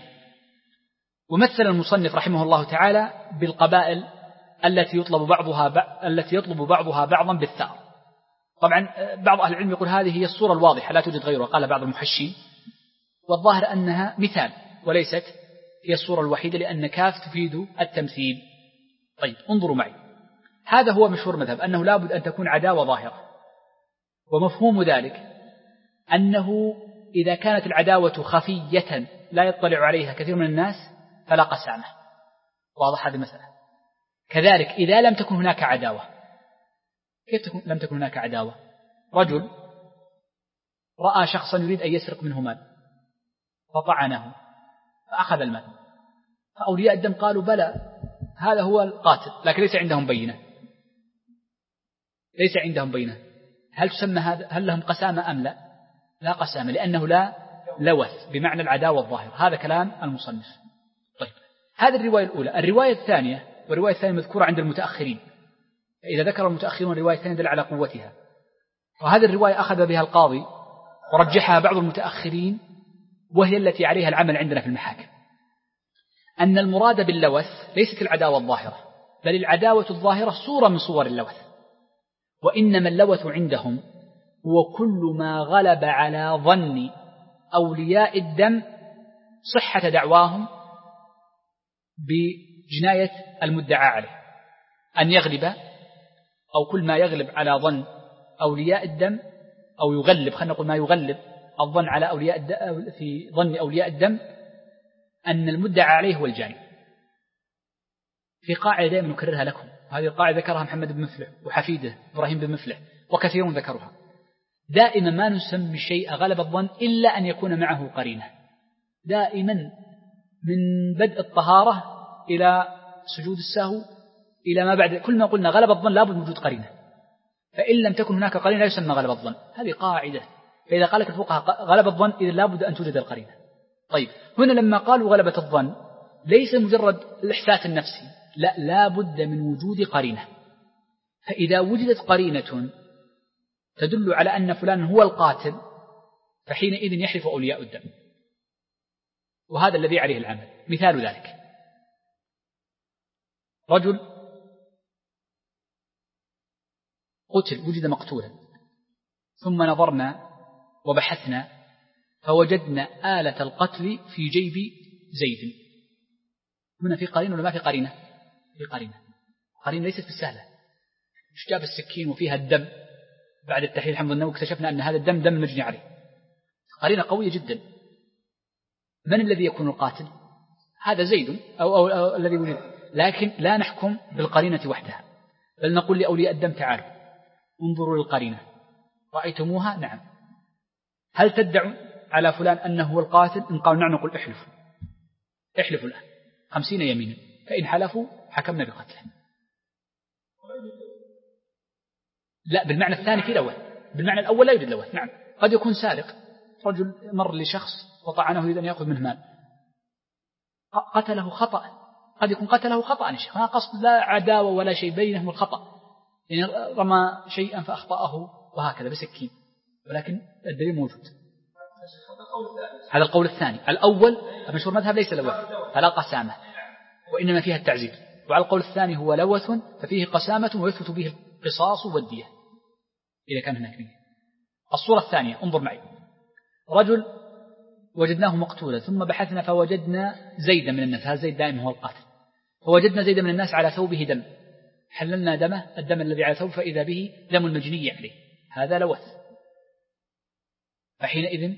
ومثل المصنف رحمه الله تعالى بالقبائل التي يطلب بعضها ب... التي يطلب بعضها بعضا بالثأر. طبعا بعض أهل العلم يقول هذه هي الصورة الواضحة لا توجد غيرها، قال بعض المحشين، والظاهر أنها مثال وليست هي الصورة الوحيدة لأن كاف تفيد التمثيل. طيب انظروا معي، هذا هو مشهور مذهب أنه لا بد أن تكون عداوة ظاهرة، ومفهوم ذلك أنه إذا كانت العداوة خفية لا يطلع عليها كثير من الناس فلا قسامة. واضح هذه المسألة. كذلك إذا لم تكن هناك عداوة، كيف تكون لم تكن هناك عداوة؟ رجل رأى شخصا يريد أن يسرق منه مال فطعنه فأخذ المال، فأولياء الدم قالوا بلى هذا هو القاتل، لكن ليس عندهم بينة ليس عندهم بينة هل تسمى هذا هل لهم قسامة أم لا؟ لا قسامة، لأنه لا لوث بمعنى العداوة الظاهرة. هذا كلام المصنف. طيب هذه الرواية الأولى. الرواية الثانية، والرواية الثانية مذكورة عند المتأخرين، إذا ذكر المتأخرون الرواية الثانية دل على قوتها، وهذه الرواية أخذ بها القاضي ورجحها بعض المتأخرين، وهي التي عليها العمل عندنا في المحاكم، أن المراد باللوث ليست العداوة الظاهرة، بل العداوة الظاهرة صورة من صور اللوث، وإنما اللوث عندهم هو كل ما غلب على ظن أولياء الدم صحة دعواهم بجناية المدعى عليه، أن يغلب أو كل ما يغلب على ظن أولياء الدم أو يغلب، خلينا نقول ما يغلب الظن على أولياء الدم في ظن أولياء الدم أن المدعى عليه هو الجاني. في قاعدة دائما نكررها لكم، هذه القاعدة ذكرها محمد بن مفلح وحفيده إبراهيم بن مفلح وكثيرون ذكروها. دائما ما نسمي الشيء غلب الظن إلا أن يكون معه قرينة. دائما من بدء الطهارة إلى سجود السهو إلى ما بعد، كل ما قلنا غلب الظن لابد من وجود قرينة. فإن لم تكن هناك قرينة لا يسمى غلب الظن. هذه قاعدة. فإذا قال لك الفقهاء غلب الظن إذا لابد أن توجد القرينة. طيب هنا لما قالوا غلبة الظن ليس مجرد الإحساس النفسي، لا لابد من وجود قرينة. فإذا وجدت قرينة تدل على أن فلان هو القاتل فحينئذ يحلف أولياء الدم، وهذا الذي عليه العمل. مثال ذلك رجل قتل وجد مقتولا، ثم نظرنا وبحثنا فوجدنا آلة القتل في جيب زيد. هنا في قرينة ولا ما في قرينة؟ في قرينة. قرينة ليست بالسهلة. مش جاب السكين وفيها الدم بعد التحليل الحمد لله واكتشفنا أن هذا الدم دم المجني عليه. قرينة قوية جدا. من الذي يكون القاتل؟ هذا زيد أو, أو, أو الذي وجد، لكن لا نحكم بالقرينة وحدها، بل نقول لأولياء الدم تعالوا انظروا للقرينة، رأيتموها؟ نعم. هل تدعوا على فلان أنه هو القاتل؟ إن قالوا نعم نقول احلفوا احلفوا له خمسين يمينا، فإن حلفوا حكمنا بقتله. لا بالمعنى الثاني في لوث، بالمعنى الأول لا يوجد لوث. نعم قد يكون سارق، رجل مر لشخص وطعنه يريد أن يأخذ منه مال، قتله خطأ، قد يكون قتله خطأ، ما قصد لا عداوة ولا شيء بينهم الخطأ، يعني رمى شيئا فأخطأه وهكذا بسكين، ولكن الدليل موجود. هذا القول الثاني. الأول مشهور مذهب ليس لوث فلا قسامة وإنما فيها التعزير، وعلى القول الثاني هو لوث ففيه قسامة ويثبت به القصاص والدية إذا كان هناك نية. الصورة الثانية انظر معي، رجل وجدناه مقتولا ثم بحثنا فوجدنا زيدا من الناس، هذا زيد دائما هو القاتل، فوجدنا زيدا من الناس على ثوبه دم، حللنا دمه الدم الذي على ثوبه فإذا به دم المجني عليه، هذا لوث، فحينئذ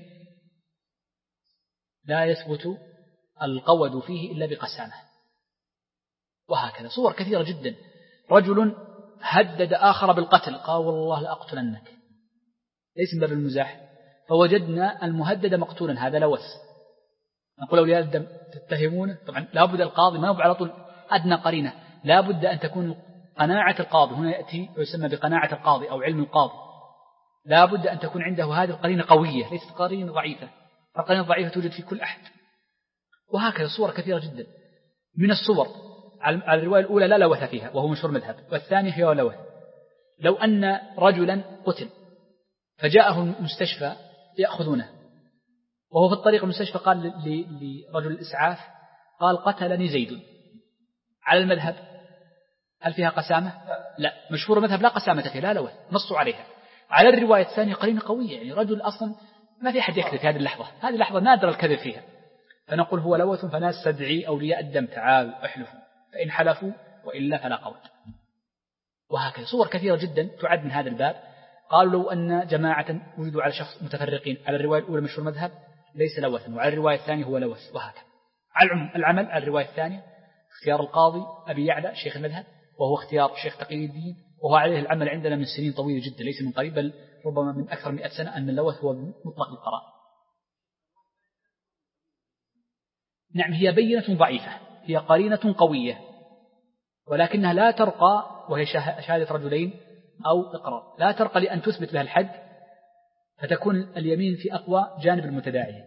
لا يثبت القود فيه إلا بقسامة. وهكذا صور كثيرة جدا. رجل هدد آخر بالقتل قال والله لأقتلنك، ليس من باب المزاح، فوجدنا المهدد مقتولا، هذا لوث، نقول أولياء الدم تتهمونه، طبعا لابد القاضي ما يبقى على طول أدنى قرينة، لابد أن تكون قناعة القاضي، هنا يأتي ويسمى بقناعة القاضي أو علم القاضي، لابد أن تكون عنده هذه القرينة قوية ليست قرينة ضعيفة، القرينة الضعيفة توجد في كل أحد. وهكذا صور كثيرة جدا من الصور. على الرواية الأولى لا لوث فيها وهو مشهور مذهب، والثانية هي لوث. لو أن رجلا قتل فجاءه المستشفى يأخذونه وهو في الطريق المستشفى قال لرجل الإسعاف قال قتلني زيد، على المذهب هل فيها قسامة؟ لا، مشهور مذهب لا قسامة فيها لا لوث، نصوا عليها. على الرواية الثانية قرينة قوية، يعني رجل أصلا ما في أحد يكذب في هذه اللحظة، هذه اللحظة نادر الكذب فيها، فنقول هو لوث فنستدعي أولياء الدم تعالوا احلفوا، فإن حلفوا وإلا فلا قول. وهكذا صور كثيرة جدا تعد من هذا الباب. قالوا لو أن جماعة وجدوا على شخص متفرقين، على الرواية الأولى مشهور مذهب ليس لوثا، وعلى الرواية الثانية هو لوث. وهكذا على العمل على الرواية الثانية اختيار القاضي أبي يعلى شيخ المذهب، وهو اختيار شيخ تقي الدين، وهو عليه العمل عندنا من سنين طويلة جدا ليس من قريب، بل ربما من أكثر من مئة سنة، أن اللوث هو مطلق القرار. نعم هي بينة ضعيفة، هي قرينة قوية، ولكنها لا ترقى، وهي شهادة رجلين أو إقرار، لا ترقى لأن تثبت لها الحد، فتكون اليمين في أقوى جانب المتداعي.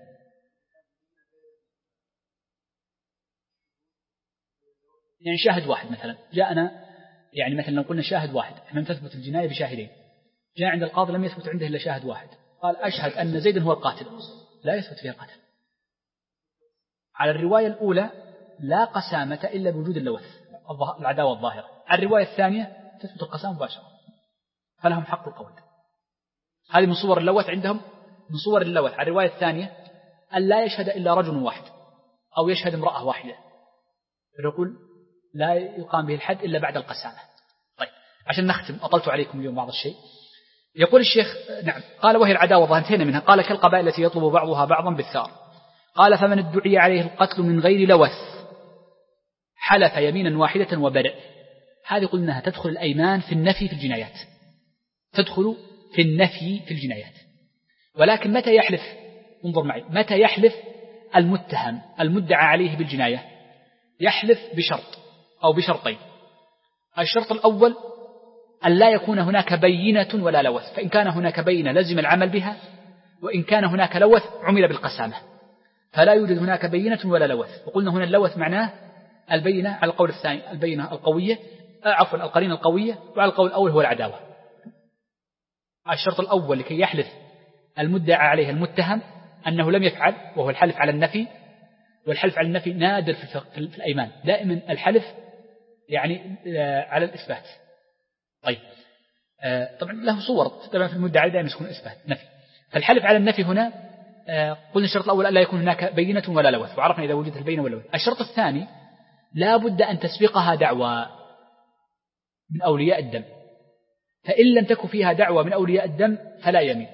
يعني شاهد واحد مثلا جاءنا، يعني مثلا لو قلنا شاهد واحد لم تثبت الجناية بشاهدين، جاء عند القاضي لم يثبت عنده إلا شاهد واحد، قال أشهد أن زيدا هو القاتل، لا يثبت فيها القتل. على الرواية الأولى لا قسامة إلا بوجود اللوث العداوة الظاهرة، على الرواية الثانية تثبت القسام مباشرة، فلهم حق القول. هذه من صور اللوث عندهم، من صور اللوث. على الرواية الثانية أن لا يشهد إلا رجل واحد أو يشهد امرأة واحدة، فنقول لا يقام به الحد إلا بعد القسامة. طيب عشان نختم، أطلت عليكم اليوم بعض الشيء. يقول الشيخ نعم قال وهي العداوة ظاهرتين منها، قال كالقبائل التي يطلب بعضها بعضا بالثار. قال فمن ادعي عليه القتل من غير لوث حلف يمينا واحدة وبرئ. هذه قلناها تدخل الأيمان في النفي في الجنايات، تدخل في النفي في الجنايات، ولكن متى يحلف؟ انظر معي، متى يحلف المتهم المدعى عليه بالجناية؟ يحلف بشرط أو بشرطين. الشرط الأول أن لا يكون هناك بينة ولا لوث، فإن كان هناك بينة لزم العمل بها، وإن كان هناك لوث عمل بالقسامة، فلا يوجد هناك بينة ولا لوث. وقلنا هنا اللوث معناه البينة على القول الثاني، البينة القوية، عفوا القرينة القوية، وعلى القول الأول هو العداوة. الشرط الأول لكي يحلف المدعى عليه المتهم أنه لم يفعل، وهو الحلف على النفي، والحلف على النفي نادر في الأيمان، دائما الحلف يعني على الإثبات. طيب طبعا له صور، طبعا في المدعى دائما يكون إثبات نفي، فالحلف على النفي هنا قلنا الشرط الأول ألا يكون هناك بينة ولا لوث، وعرفنا إذا وجدت البينة ولا لوث. الشرط الثاني لا بد أن تسبقها دعوى من أولياء الدم، فإن لم تكن فيها دعوى من أولياء الدم فلا يمين.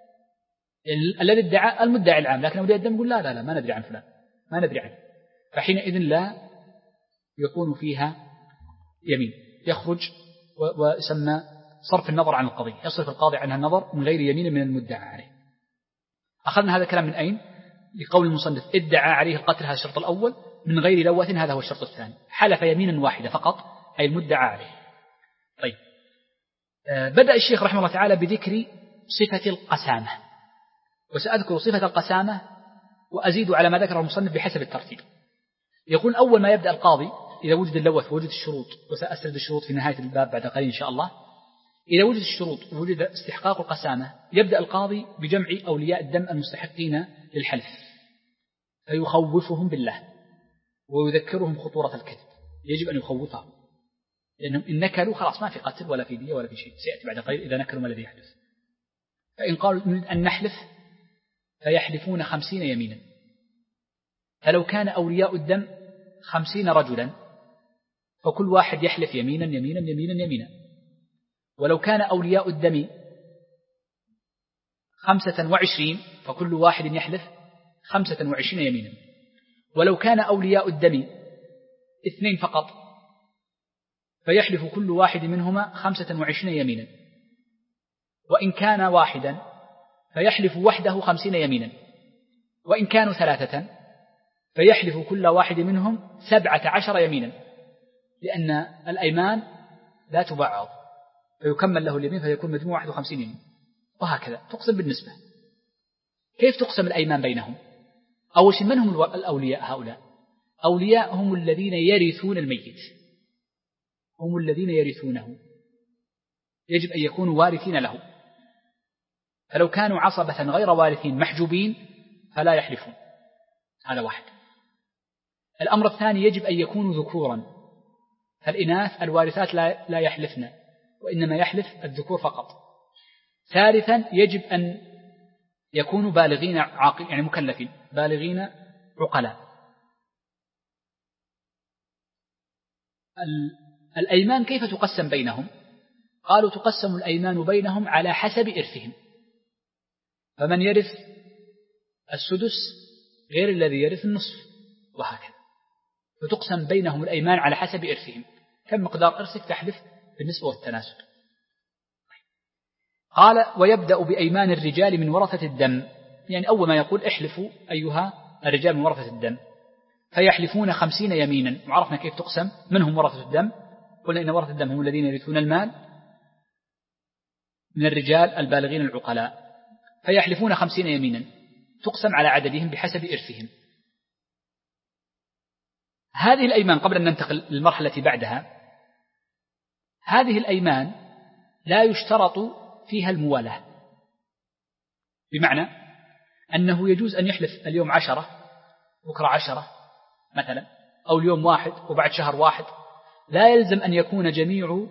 الذي ادعى المدعي العام، لكن أولياء الدم يقول لا لا لا ما ندري عن فلان، ما ندري عنه، فحينئذ لا يكون فيها يمين، يخرج ويسمى صرف النظر عن القضية، يصرف القاضي عنها النظر من غير يمين من المدعى عليه. أخذنا هذا الكلام من أين؟ لقول المصنف ادعى عليه القتل، هذا الشرط الأول، من غير لوث هذا هو الشرط الثاني، حلف يمينا واحدة فقط أي المدعى عليه. طيب آه بدأ الشيخ رحمه الله تعالى بذكر صفة القسامة، وسأذكر صفة القسامة وأزيد على ما ذكره المصنف بحسب الترتيب. يقول أول ما يبدأ القاضي إذا وجد اللوث ووجد الشروط، وسأسرد الشروط في نهاية الباب بعد قليل إن شاء الله. إذا وجد الشروط ووجد استحقاق القسامة يبدأ القاضي بجمع أولياء الدم المستحقين للحلف، فيخوفهم بالله ويذكرهم خطورة الكذب، يجب أن يخوفهم، لأنهم إن نكلوا خلاص ما في قتل ولا في دية ولا في شيء، سيأتي بعد قليل إذا نكلوا ما الذي يحدث. فإن قالوا نريد أن نحلف فيحلفون خمسين يمينا، فلو كان أولياء الدم خمسين رجلا فكل واحد يحلف يمينا يمينا يمينا يمينا، ولو كان أولياء الدم خمسة وعشرين فكل واحد يحلف خمسة وعشرين يمينا، ولو كان أولياء الدم اثنين فقط فيحلف كل واحد منهما خمسة وعشرين يمينا، وإن كان واحدا فيحلف وحده خمسين يمينا، وإن كانوا ثلاثة فيحلف كل واحد منهم سبعة عشر يمينا، لأن الأيمان لا تبعض، فيكمل له اليمين فيكون مجموع واحد وخمسين يمين، وهكذا تقسم بالنسبة. كيف تقسم الأيمان بينهم؟ أول شيء من هم الأولياء هؤلاء؟ أولياء هم الذين يرثون الميت، هم الذين يرثونه، يجب أن يكونوا وارثين له، فلو كانوا عصبة غير وارثين محجوبين فلا يحلفون، هذا واحد. الأمر الثاني يجب أن يكونوا ذكورا، فالإناث الوارثات لا, لا يحلفن، وإنما يحلف الذكور فقط. ثالثا يجب أن يكونوا بالغين عاقل، يعني مكلفين بالغين عقلاء. الأيمان كيف تقسم بينهم؟ قالوا تقسم الأيمان بينهم على حسب إرثهم، فمن يرث السدس غير الذي يرث النصف، وهكذا، فتقسم بينهم الأيمان على حسب إرثهم، كم مقدار إرثك تحلف بالنسبة والتناسب. قال ويبدأ بأيمان الرجال من ورثة الدم، يعني أول ما يقول احلفوا أيها الرجال من ورثة الدم، فيحلفون خمسين يمينا، وعرفنا كيف تقسم، من هم ورثة الدم؟ قلنا إن ورثة الدم هم الذين يرثون المال من الرجال البالغين العقلاء، فيحلفون خمسين يمينا، تقسم على عددهم بحسب إرثهم. هذه الأيمان قبل أن ننتقل للمرحلة التي بعدها، هذه الأيمان لا يشترط فيها الموالاة، بمعنى أنه يجوز أن يحلف اليوم عشرة بكرة عشرة مثلا، أو اليوم واحد وبعد شهر واحد، لا يلزم أن يكون جميع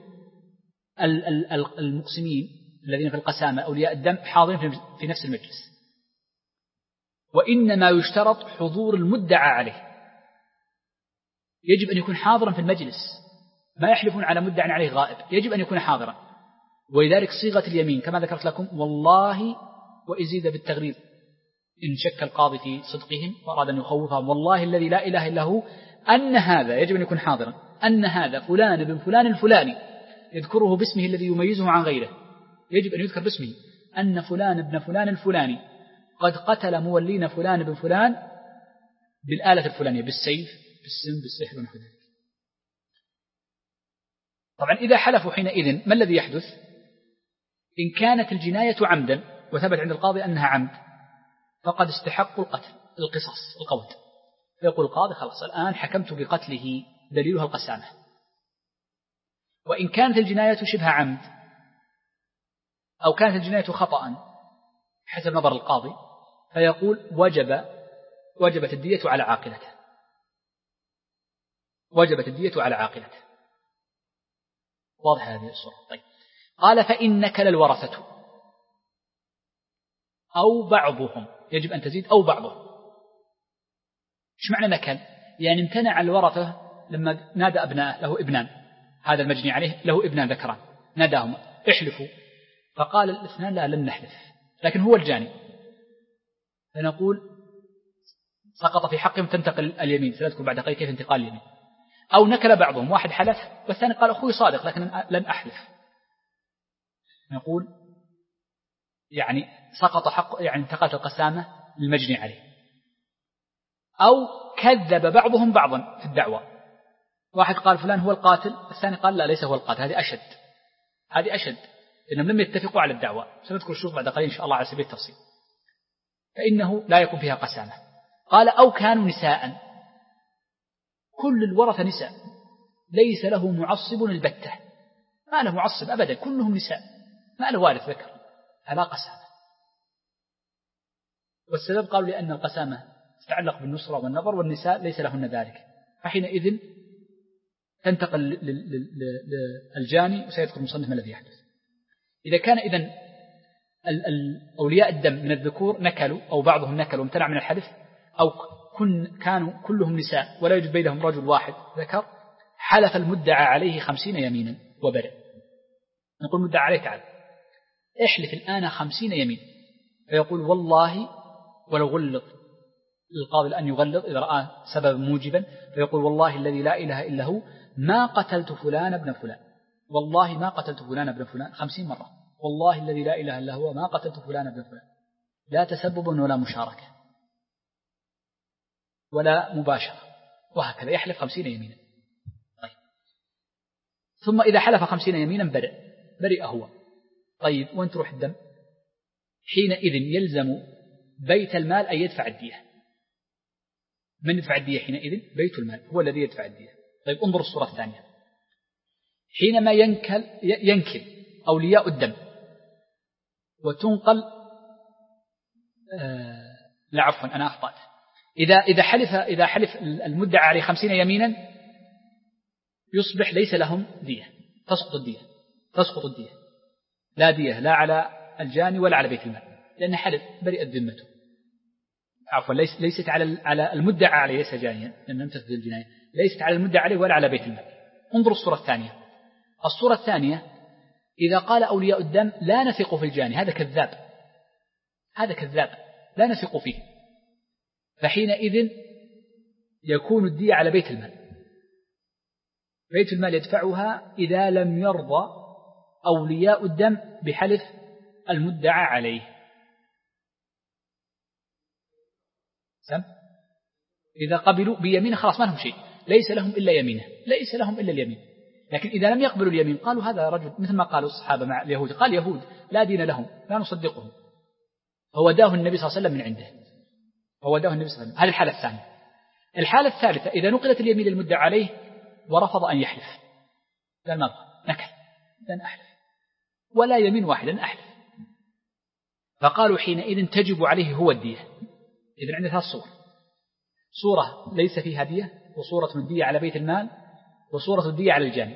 المقسمين الذين في القسامة أولياء الدم حاضرين في نفس المجلس، وإنما يشترط حضور المدعى عليه، يجب أن يكون حاضرا في المجلس، ما يحلفون على مدعى عليه غائب، يجب أن يكون حاضرا. ولذلك صيغة اليمين كما ذكرت لكم والله وإزيد بالتغليظ إن شك القاضي في صدقهم وأراد أن يخوفهم، والله الذي لا إله إلا هو أن هذا، يجب أن يكون حاضرا، أن هذا فلان بن فلان الفلاني، يذكره باسمه الذي يميزه عن غيره، يجب أن يذكر باسمه أن فلان ابن فلان الفلاني قد قتل مولين فلان بن فلان بالآلة الفلانية، بالسيف بالسم بالسحر ونحو ذلك. طبعا إذا حلفوا حينئذ ما الذي يحدث؟ إن كانت الجناية عمدا وثبت عند القاضي أنها عمد فقد استحقوا القتل القصاص القود، فيقول القاضي خلاص الآن حكمت بقتله دليلها القسامة. وإن كانت الجناية شبه عمد أو كانت الجناية خطأ حسب نظر القاضي فيقول وجب وجبت الدية على عاقلته، وجبت الدية على عاقلته. واضح هذه الصورة؟ طيب. قال فإن نكل الورثة أو بعضهم، يجب أن تزيد أو بعضهم. إيش معنى نكل؟ يعني امتنع الورثة لما نادى أبناءه، له ابنان، هذا المجني عليه له ابنان ذكران، ناداهم احلفوا، فقال الاثنان لا لن نحلف، لكن هو الجاني، فنقول سقط في حقهم تنتقل اليمين، سنذكر بعد قليل كيف انتقال اليمين. أو نكل بعضهم، واحد حلف والثاني قال أخوي صادق لكن لن أحلف، نقول يعني سقط حق، يعني انتقلت القسامة للمجني عليه. أو كذب بعضهم بعضا في الدعوة، واحد قال فلان هو القاتل، الثاني قال لا ليس هو القاتل، هذه أشد، هذه أشد لأنهم لم يتفقوا على الدعوة، سنذكر الشروط بعد قليل إن شاء الله على سبيل التفصيل، فإنه لا يكون فيها قسامة. قال أو كانوا نساء، كل الورثة نساء ليس له معصب البتة، ما له معصب أبدا، كلهم نساء، ما له وارث ذكر، فلا قسامة. والسبب قالوا لأن القسامة تتعلق بالنصرة والنظر والنساء ليس لهن ذلك، فحينئذ تنتقل للجاني، وسيذكر المصنف ما الذي يحدث. إذا كان إذن أولياء الدم من الذكور نكلوا أو بعضهم نكلوا وامتنع من الحلف، أو كن كانوا كلهم نساء ولا يوجد بينهم رجل واحد ذكر، حلف المدعى عليه خمسين يمينا وبرئ. نقول مدعى عليه تعال احلف الآن خمسين يمين، فيقول والله، ولو غلط للقاضي الآن يغلط إذا رأى سبب موجبا، فيقول والله الذي لا إله إلا هو ما قتلت فلان ابن فلان، والله ما قتلت فلان ابن فلان خمسين مرة، والله الذي لا إله إلا هو ما قتلت فلان ابن فلان، لا تسبب ولا مشاركة ولا مباشرة، وهكذا يحلف خمسين يمينا. طيب. ثم إذا حلف خمسين يمينا برئ، برئ هو. طيب وين تروح الدم؟ حينئذ يلزم بيت المال أن يدفع الدية. من يدفع الدية حينئذ؟ بيت المال هو الذي يدفع الدية. طيب انظر الصورة الثانية، حينما ينكل ينكل أولياء الدم وتنقل آه لا عفوا أنا أخطأت، إذا إذا حلف إذا حلف المدعى عليه خمسين يمينا يصبح ليس لهم دية، تسقط الدية، تسقط الدية، لا دية لا على الجاني ولا على بيت المال، لأن حلف برئت ذمته، عفوا ليس ليست على على المدعى عليه، ليس جانيا لأن لم تثبت الجناية، ليست على المدعى عليه ولا على بيت المال. انظر الصورة الثانية، الصورة الثانية إذا قال أولياء الدم لا نثق في الجاني، هذا كذاب، هذا كذاب لا نثق فيه، فحينئذ يكون الدية على بيت المال، بيت المال يدفعها إذا لم يرضى أولياء الدم بحلف المدعى عليه. سم؟ إذا قبلوا بيمين خلاص ما لهم شيء، ليس لهم إلا يمينه، ليس لهم إلا اليمين. لكن إذا لم يقبلوا اليمين قالوا هذا رجل مثل ما قالوا الصحابة مع اليهود، قال يهود لا دين لهم لا نصدقهم، فوداه النبي صلى الله عليه وسلم من عنده، فوداه النبي صلى الله عليه وسلم. هذه الحالة الثانية. الحالة الثالثة إذا نقلت اليمين للمدعى عليه ورفض أن يحلف، قال ما نكل لن أحلف ولا يمين واحد لن أحلف، فقالوا حينئذ تجب عليه هو الدية. إذن عندنا ثلاث صور، صورة ليس فيها دية، وصورة الدية على بيت المال، وصورة الدية على الجاني.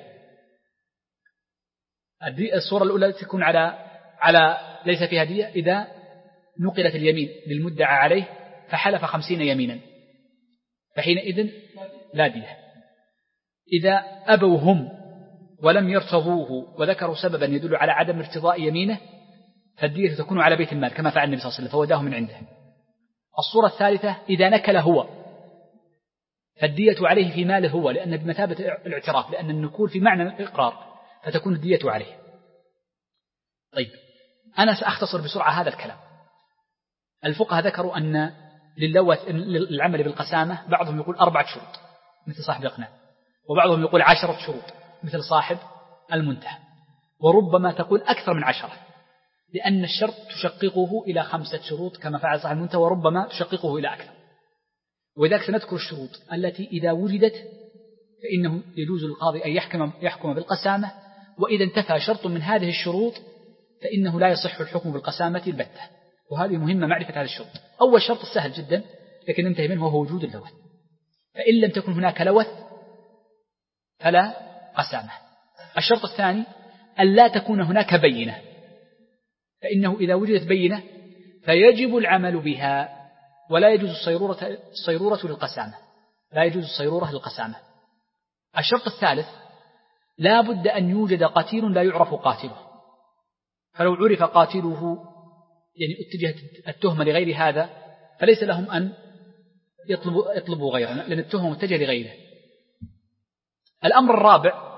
الصورة الأولى تكون على على ليس فيها دية إذا نقلت اليمين للمدعى عليه فحلف خمسين يمينا، فحينئذ لا دية. إذا أبوا هم ولم يرتضوه وذكروا سببا يدل على عدم ارتضاء يمينه فالدية تكون على بيت المال كما فعل النبي صلى الله عليه وسلم فوداه من عنده. الصورة الثالثة إذا نكل هو فالدية عليه في ماله هو، لأن بمثابة الاعتراف، لأن النكول في معنى الإقرار، فتكون الدية عليه. طيب أنا سأختصر بسرعة هذا الكلام. الفقهاء ذكروا أن للعمل بالقسامة بعضهم يقول أربعة شروط مثل صاحب الإقناع، وبعضهم يقول عشرة شروط مثل صاحب المنتهى، وربما تقول أكثر من عشرة، لأن الشرط تشققه إلى خمسة شروط كما فعل صاحب المنتهى، وربما تشققه إلى أكثر. وذلك سنذكر الشروط التي إذا وجدت فإنه يجوز للقاضي أن يحكم, يحكم بالقسامة، وإذا انتفى شرط من هذه الشروط فإنه لا يصح الحكم بالقسامة البتة. وهذه مهمة معرفة هذا الشروط. أول شرط سهل جدا لكن ننتهي منه وهو وجود اللوث، فإن لم تكن هناك لوث فلا قسامة. الشرط الثاني أن لا تكون هناك بينة، فإنه إذا وجدت بينة فيجب العمل بها، ولا يجوز الصيرورة, الصيرورة للقسامة، لا يجوز الصيرورة للقسامة. الشرط الثالث لا بد أن يوجد قتيل لا يعرف قاتله، فلو عرف قاتله يعني اتجهت التهمة لغير هذا فليس لهم أن يطلبوا, يطلبوا غيره، لأن التهمة متجهة لغيره. الأمر الرابع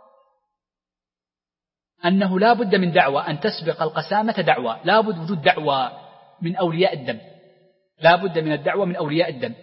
أنه لا بد من دعوى أن تسبق القسامة دعوى، لا بد وجود دعوى من أولياء الدم، لا بد من الدعوى من أولياء الدم.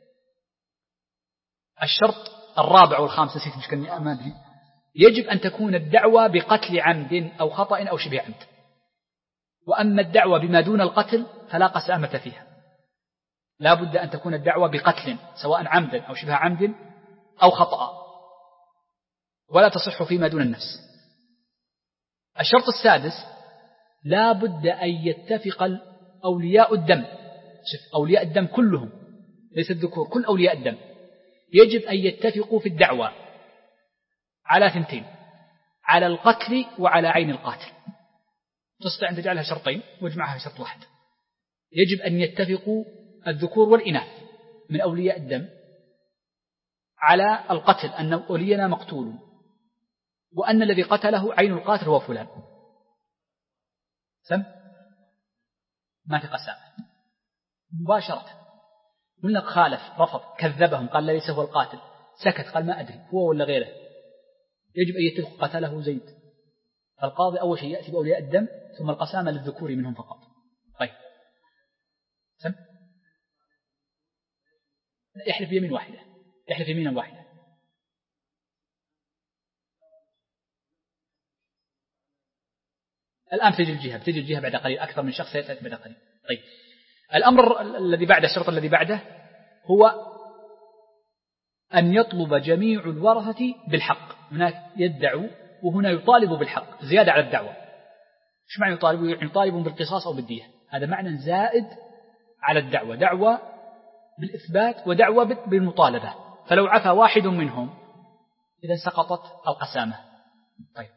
الشرط الرابع والخامس نسيت مش كان أمامي، يجب أن تكون الدعوى بقتل عمد أو خطأ أو شبه عمد، وأما الدعوى بما دون القتل فلا قسامة فيها. لا بد أن تكون الدعوى بقتل سواء عمدا أو شبه عمد أو خطأ، ولا تصح فيما دون النفس. الشرط السادس لا بد أن يتفق أولياء الدم، شوف أولياء الدم كلهم ليس الذكور، كل أولياء الدم يجب أن يتفقوا في الدعوى على ثنتين، على القتل وعلى عين القاتل. تستطيع أن تجعلها شرطين واجمعها في شرط واحد. يجب أن يتفقوا الذكور والإناث من أولياء الدم على القتل، أن ولينا مقتول، وأن الذي قتله عين القاتل هو فلان. سم ما في قسامة مباشرة. قلنا خالف رفض كذبهم قال ليس هو القاتل، سكت قال ما أدري هو ولا غيره، يجب أن يتفق قتله زيد. فالقاضي أول شيء يأتي بأولياء الدم ثم القسامة للذكور منهم فقط. طيب سم يحلف يمين واحدة، يحلف يمينا واحدة. الآن تجي الجهة بتجي الجهة بعد قليل، أكثر من شخص يأتي بعد قليل. طيب الأمر الذي بعد الشرط الذي بعده هو أن يطلب جميع الورثة بالحق. هناك يدعو وهنا يطالب بالحق زيادة على الدعوة. إيش معنى يطالب؟ يطالب بالقصاص أو بالدية، هذا معنى زائد على الدعوة، دعوة بالإثبات ودعوة بالمطالبة. فلو عفى واحد منهم إذا سقطت القسامة. طيب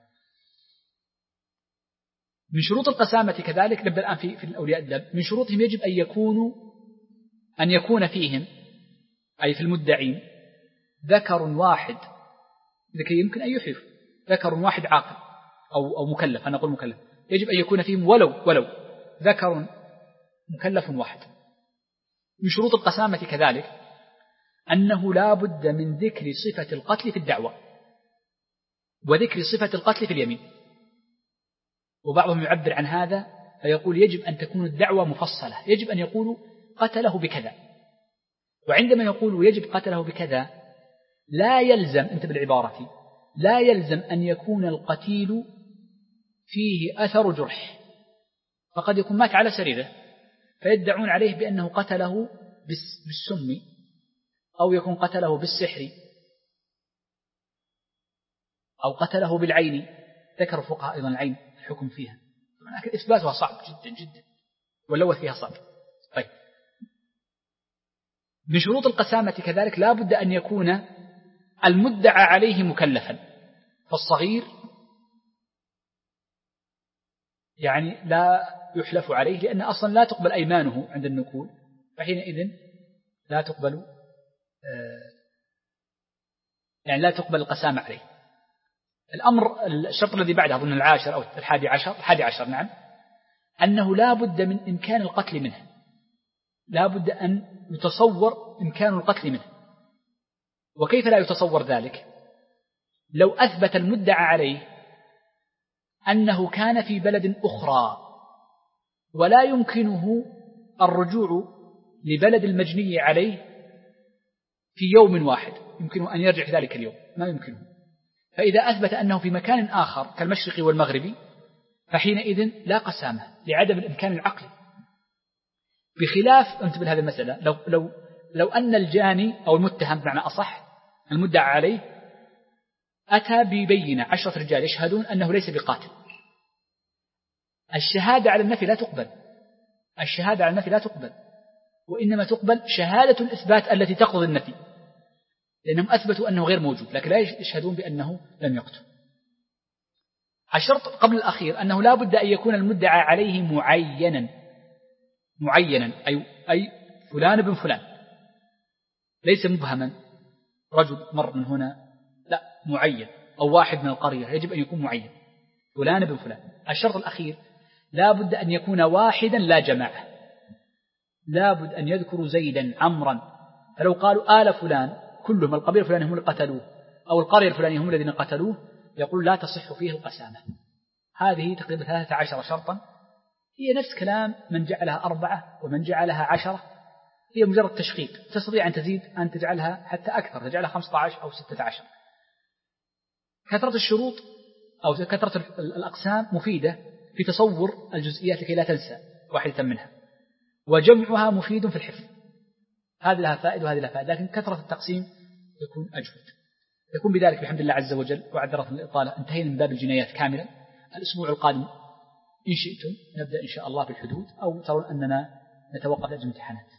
من شروط القسامة كذلك نبدأ الآن في, في الأولياء الدم. من شروطهم يجب أن يكونوا أن يكون فيهم أي في المدعين ذكر واحد لكي يمكن أن يحيف، ذكر واحد عاقل أو, أو مكلف، أنا أقول مكلف، يجب أن يكون فيهم ولو ولو ذكر مكلف واحد. من شروط القسامة كذلك أنه لا بد من ذكر صفة القتل في الدعوة وذكر صفة القتل في اليمين. وبعضهم يعبر عن هذا فيقول يجب أن تكون الدعوة مفصلة، يجب أن يقولوا قتله بكذا. وعندما يقولوا يجب قتله بكذا لا يلزم، انت بالعبارة لا يلزم أن يكون القتيل فيه أثر جرح، فقد يكون مات على سريره فيدعون عليه بأنه قتله بالسم أو يكون قتله بالسحر أو قتله بالعين. ذكر الفقهاء أيضا العين الحكم فيها، لكن إثباتها صعب جدا جدا واللوث فيها صعب. طيب من شروط القسامة كذلك لا بد أن يكون المدعى عليه مكلفا، فالصغير يعني لا يحلف عليه لأن أصلا لا تقبل أيمانه عند النكول، فحينئذ لا تقبل يعني لا تقبل القسامة عليه. الأمر الشرط الذي بعده أظن العاشر أو الحادي عشر الحادي عشر نعم، أنه لا بد من إمكان القتل منه، لا بد أن يتصور إمكان القتل منه. وكيف لا يتصور ذلك؟ لو أثبت المدعى عليه أنه كان في بلد أخرى ولا يمكنه الرجوع لبلد المجني عليه في يوم واحد، يمكنه أن يرجع في ذلك اليوم، ما يمكنه، فإذا أثبت أنه في مكان آخر كالمشرق والمغرب فحينئذ لا قسامة لعدم الإمكان العقلي، بخلاف انتبه لهذه المسألة لو, لو, لو أن الجاني أو المتهم بمعنى أصح المدعى عليه أتى ببينة عشرة رجال يشهدون أنه ليس بقاتل، الشهادة على النفي لا تقبل، الشهادة على النفي لا تقبل، وإنما تقبل شهادة الإثبات التي تقضي النفي، لأنهم أثبتوا أنه غير موجود لكن لا يشهدون بأنه لم يقتل. الشرط قبل الأخير أنه لا بد أن يكون المدعى عليه معينا معينا أي, أي فلان بن فلان، ليس مبهما رجل مر من هنا، لا معين، أو واحد من القرية، يجب أن يكون معين فلان بن فلان. الشرط الأخير لا بد أن يكون واحدا لا جماعة، لا بد أن يذكروا زيدا عمرا، فلو قالوا آل فلان كلهم القبيلة الفلانية هم اللي قتلوه أو القرية الفلانية هم الذين قتلوه يقول لا تصح فيه القسامة. هذه تقريبا ثلاثة عشر شرطا، هي نفس كلام من جعلها أربعة ومن جعلها عشرة، هي مجرد تشقيق، تستطيع أن تزيد أن تجعلها حتى أكثر، تجعلها خمسة عشر أو ستة عشر. كثرة الشروط أو كثرة الأقسام مفيدة في تصور الجزئيات لكي لا تنسى واحدة منها، وجمعها مفيد في الحفظ، هذه لها فائدة وهذه لها فائدة، لكن كثرة التقسيم يكون أجود. يكون بذلك بحمد الله عز وجل وعذرة الإطالة انتهينا من باب الجنايات كاملا. الأسبوع القادم إن شئتم نبدأ إن شاء الله بالحدود، أو ترون أننا نتوقف لأجل امتحانات.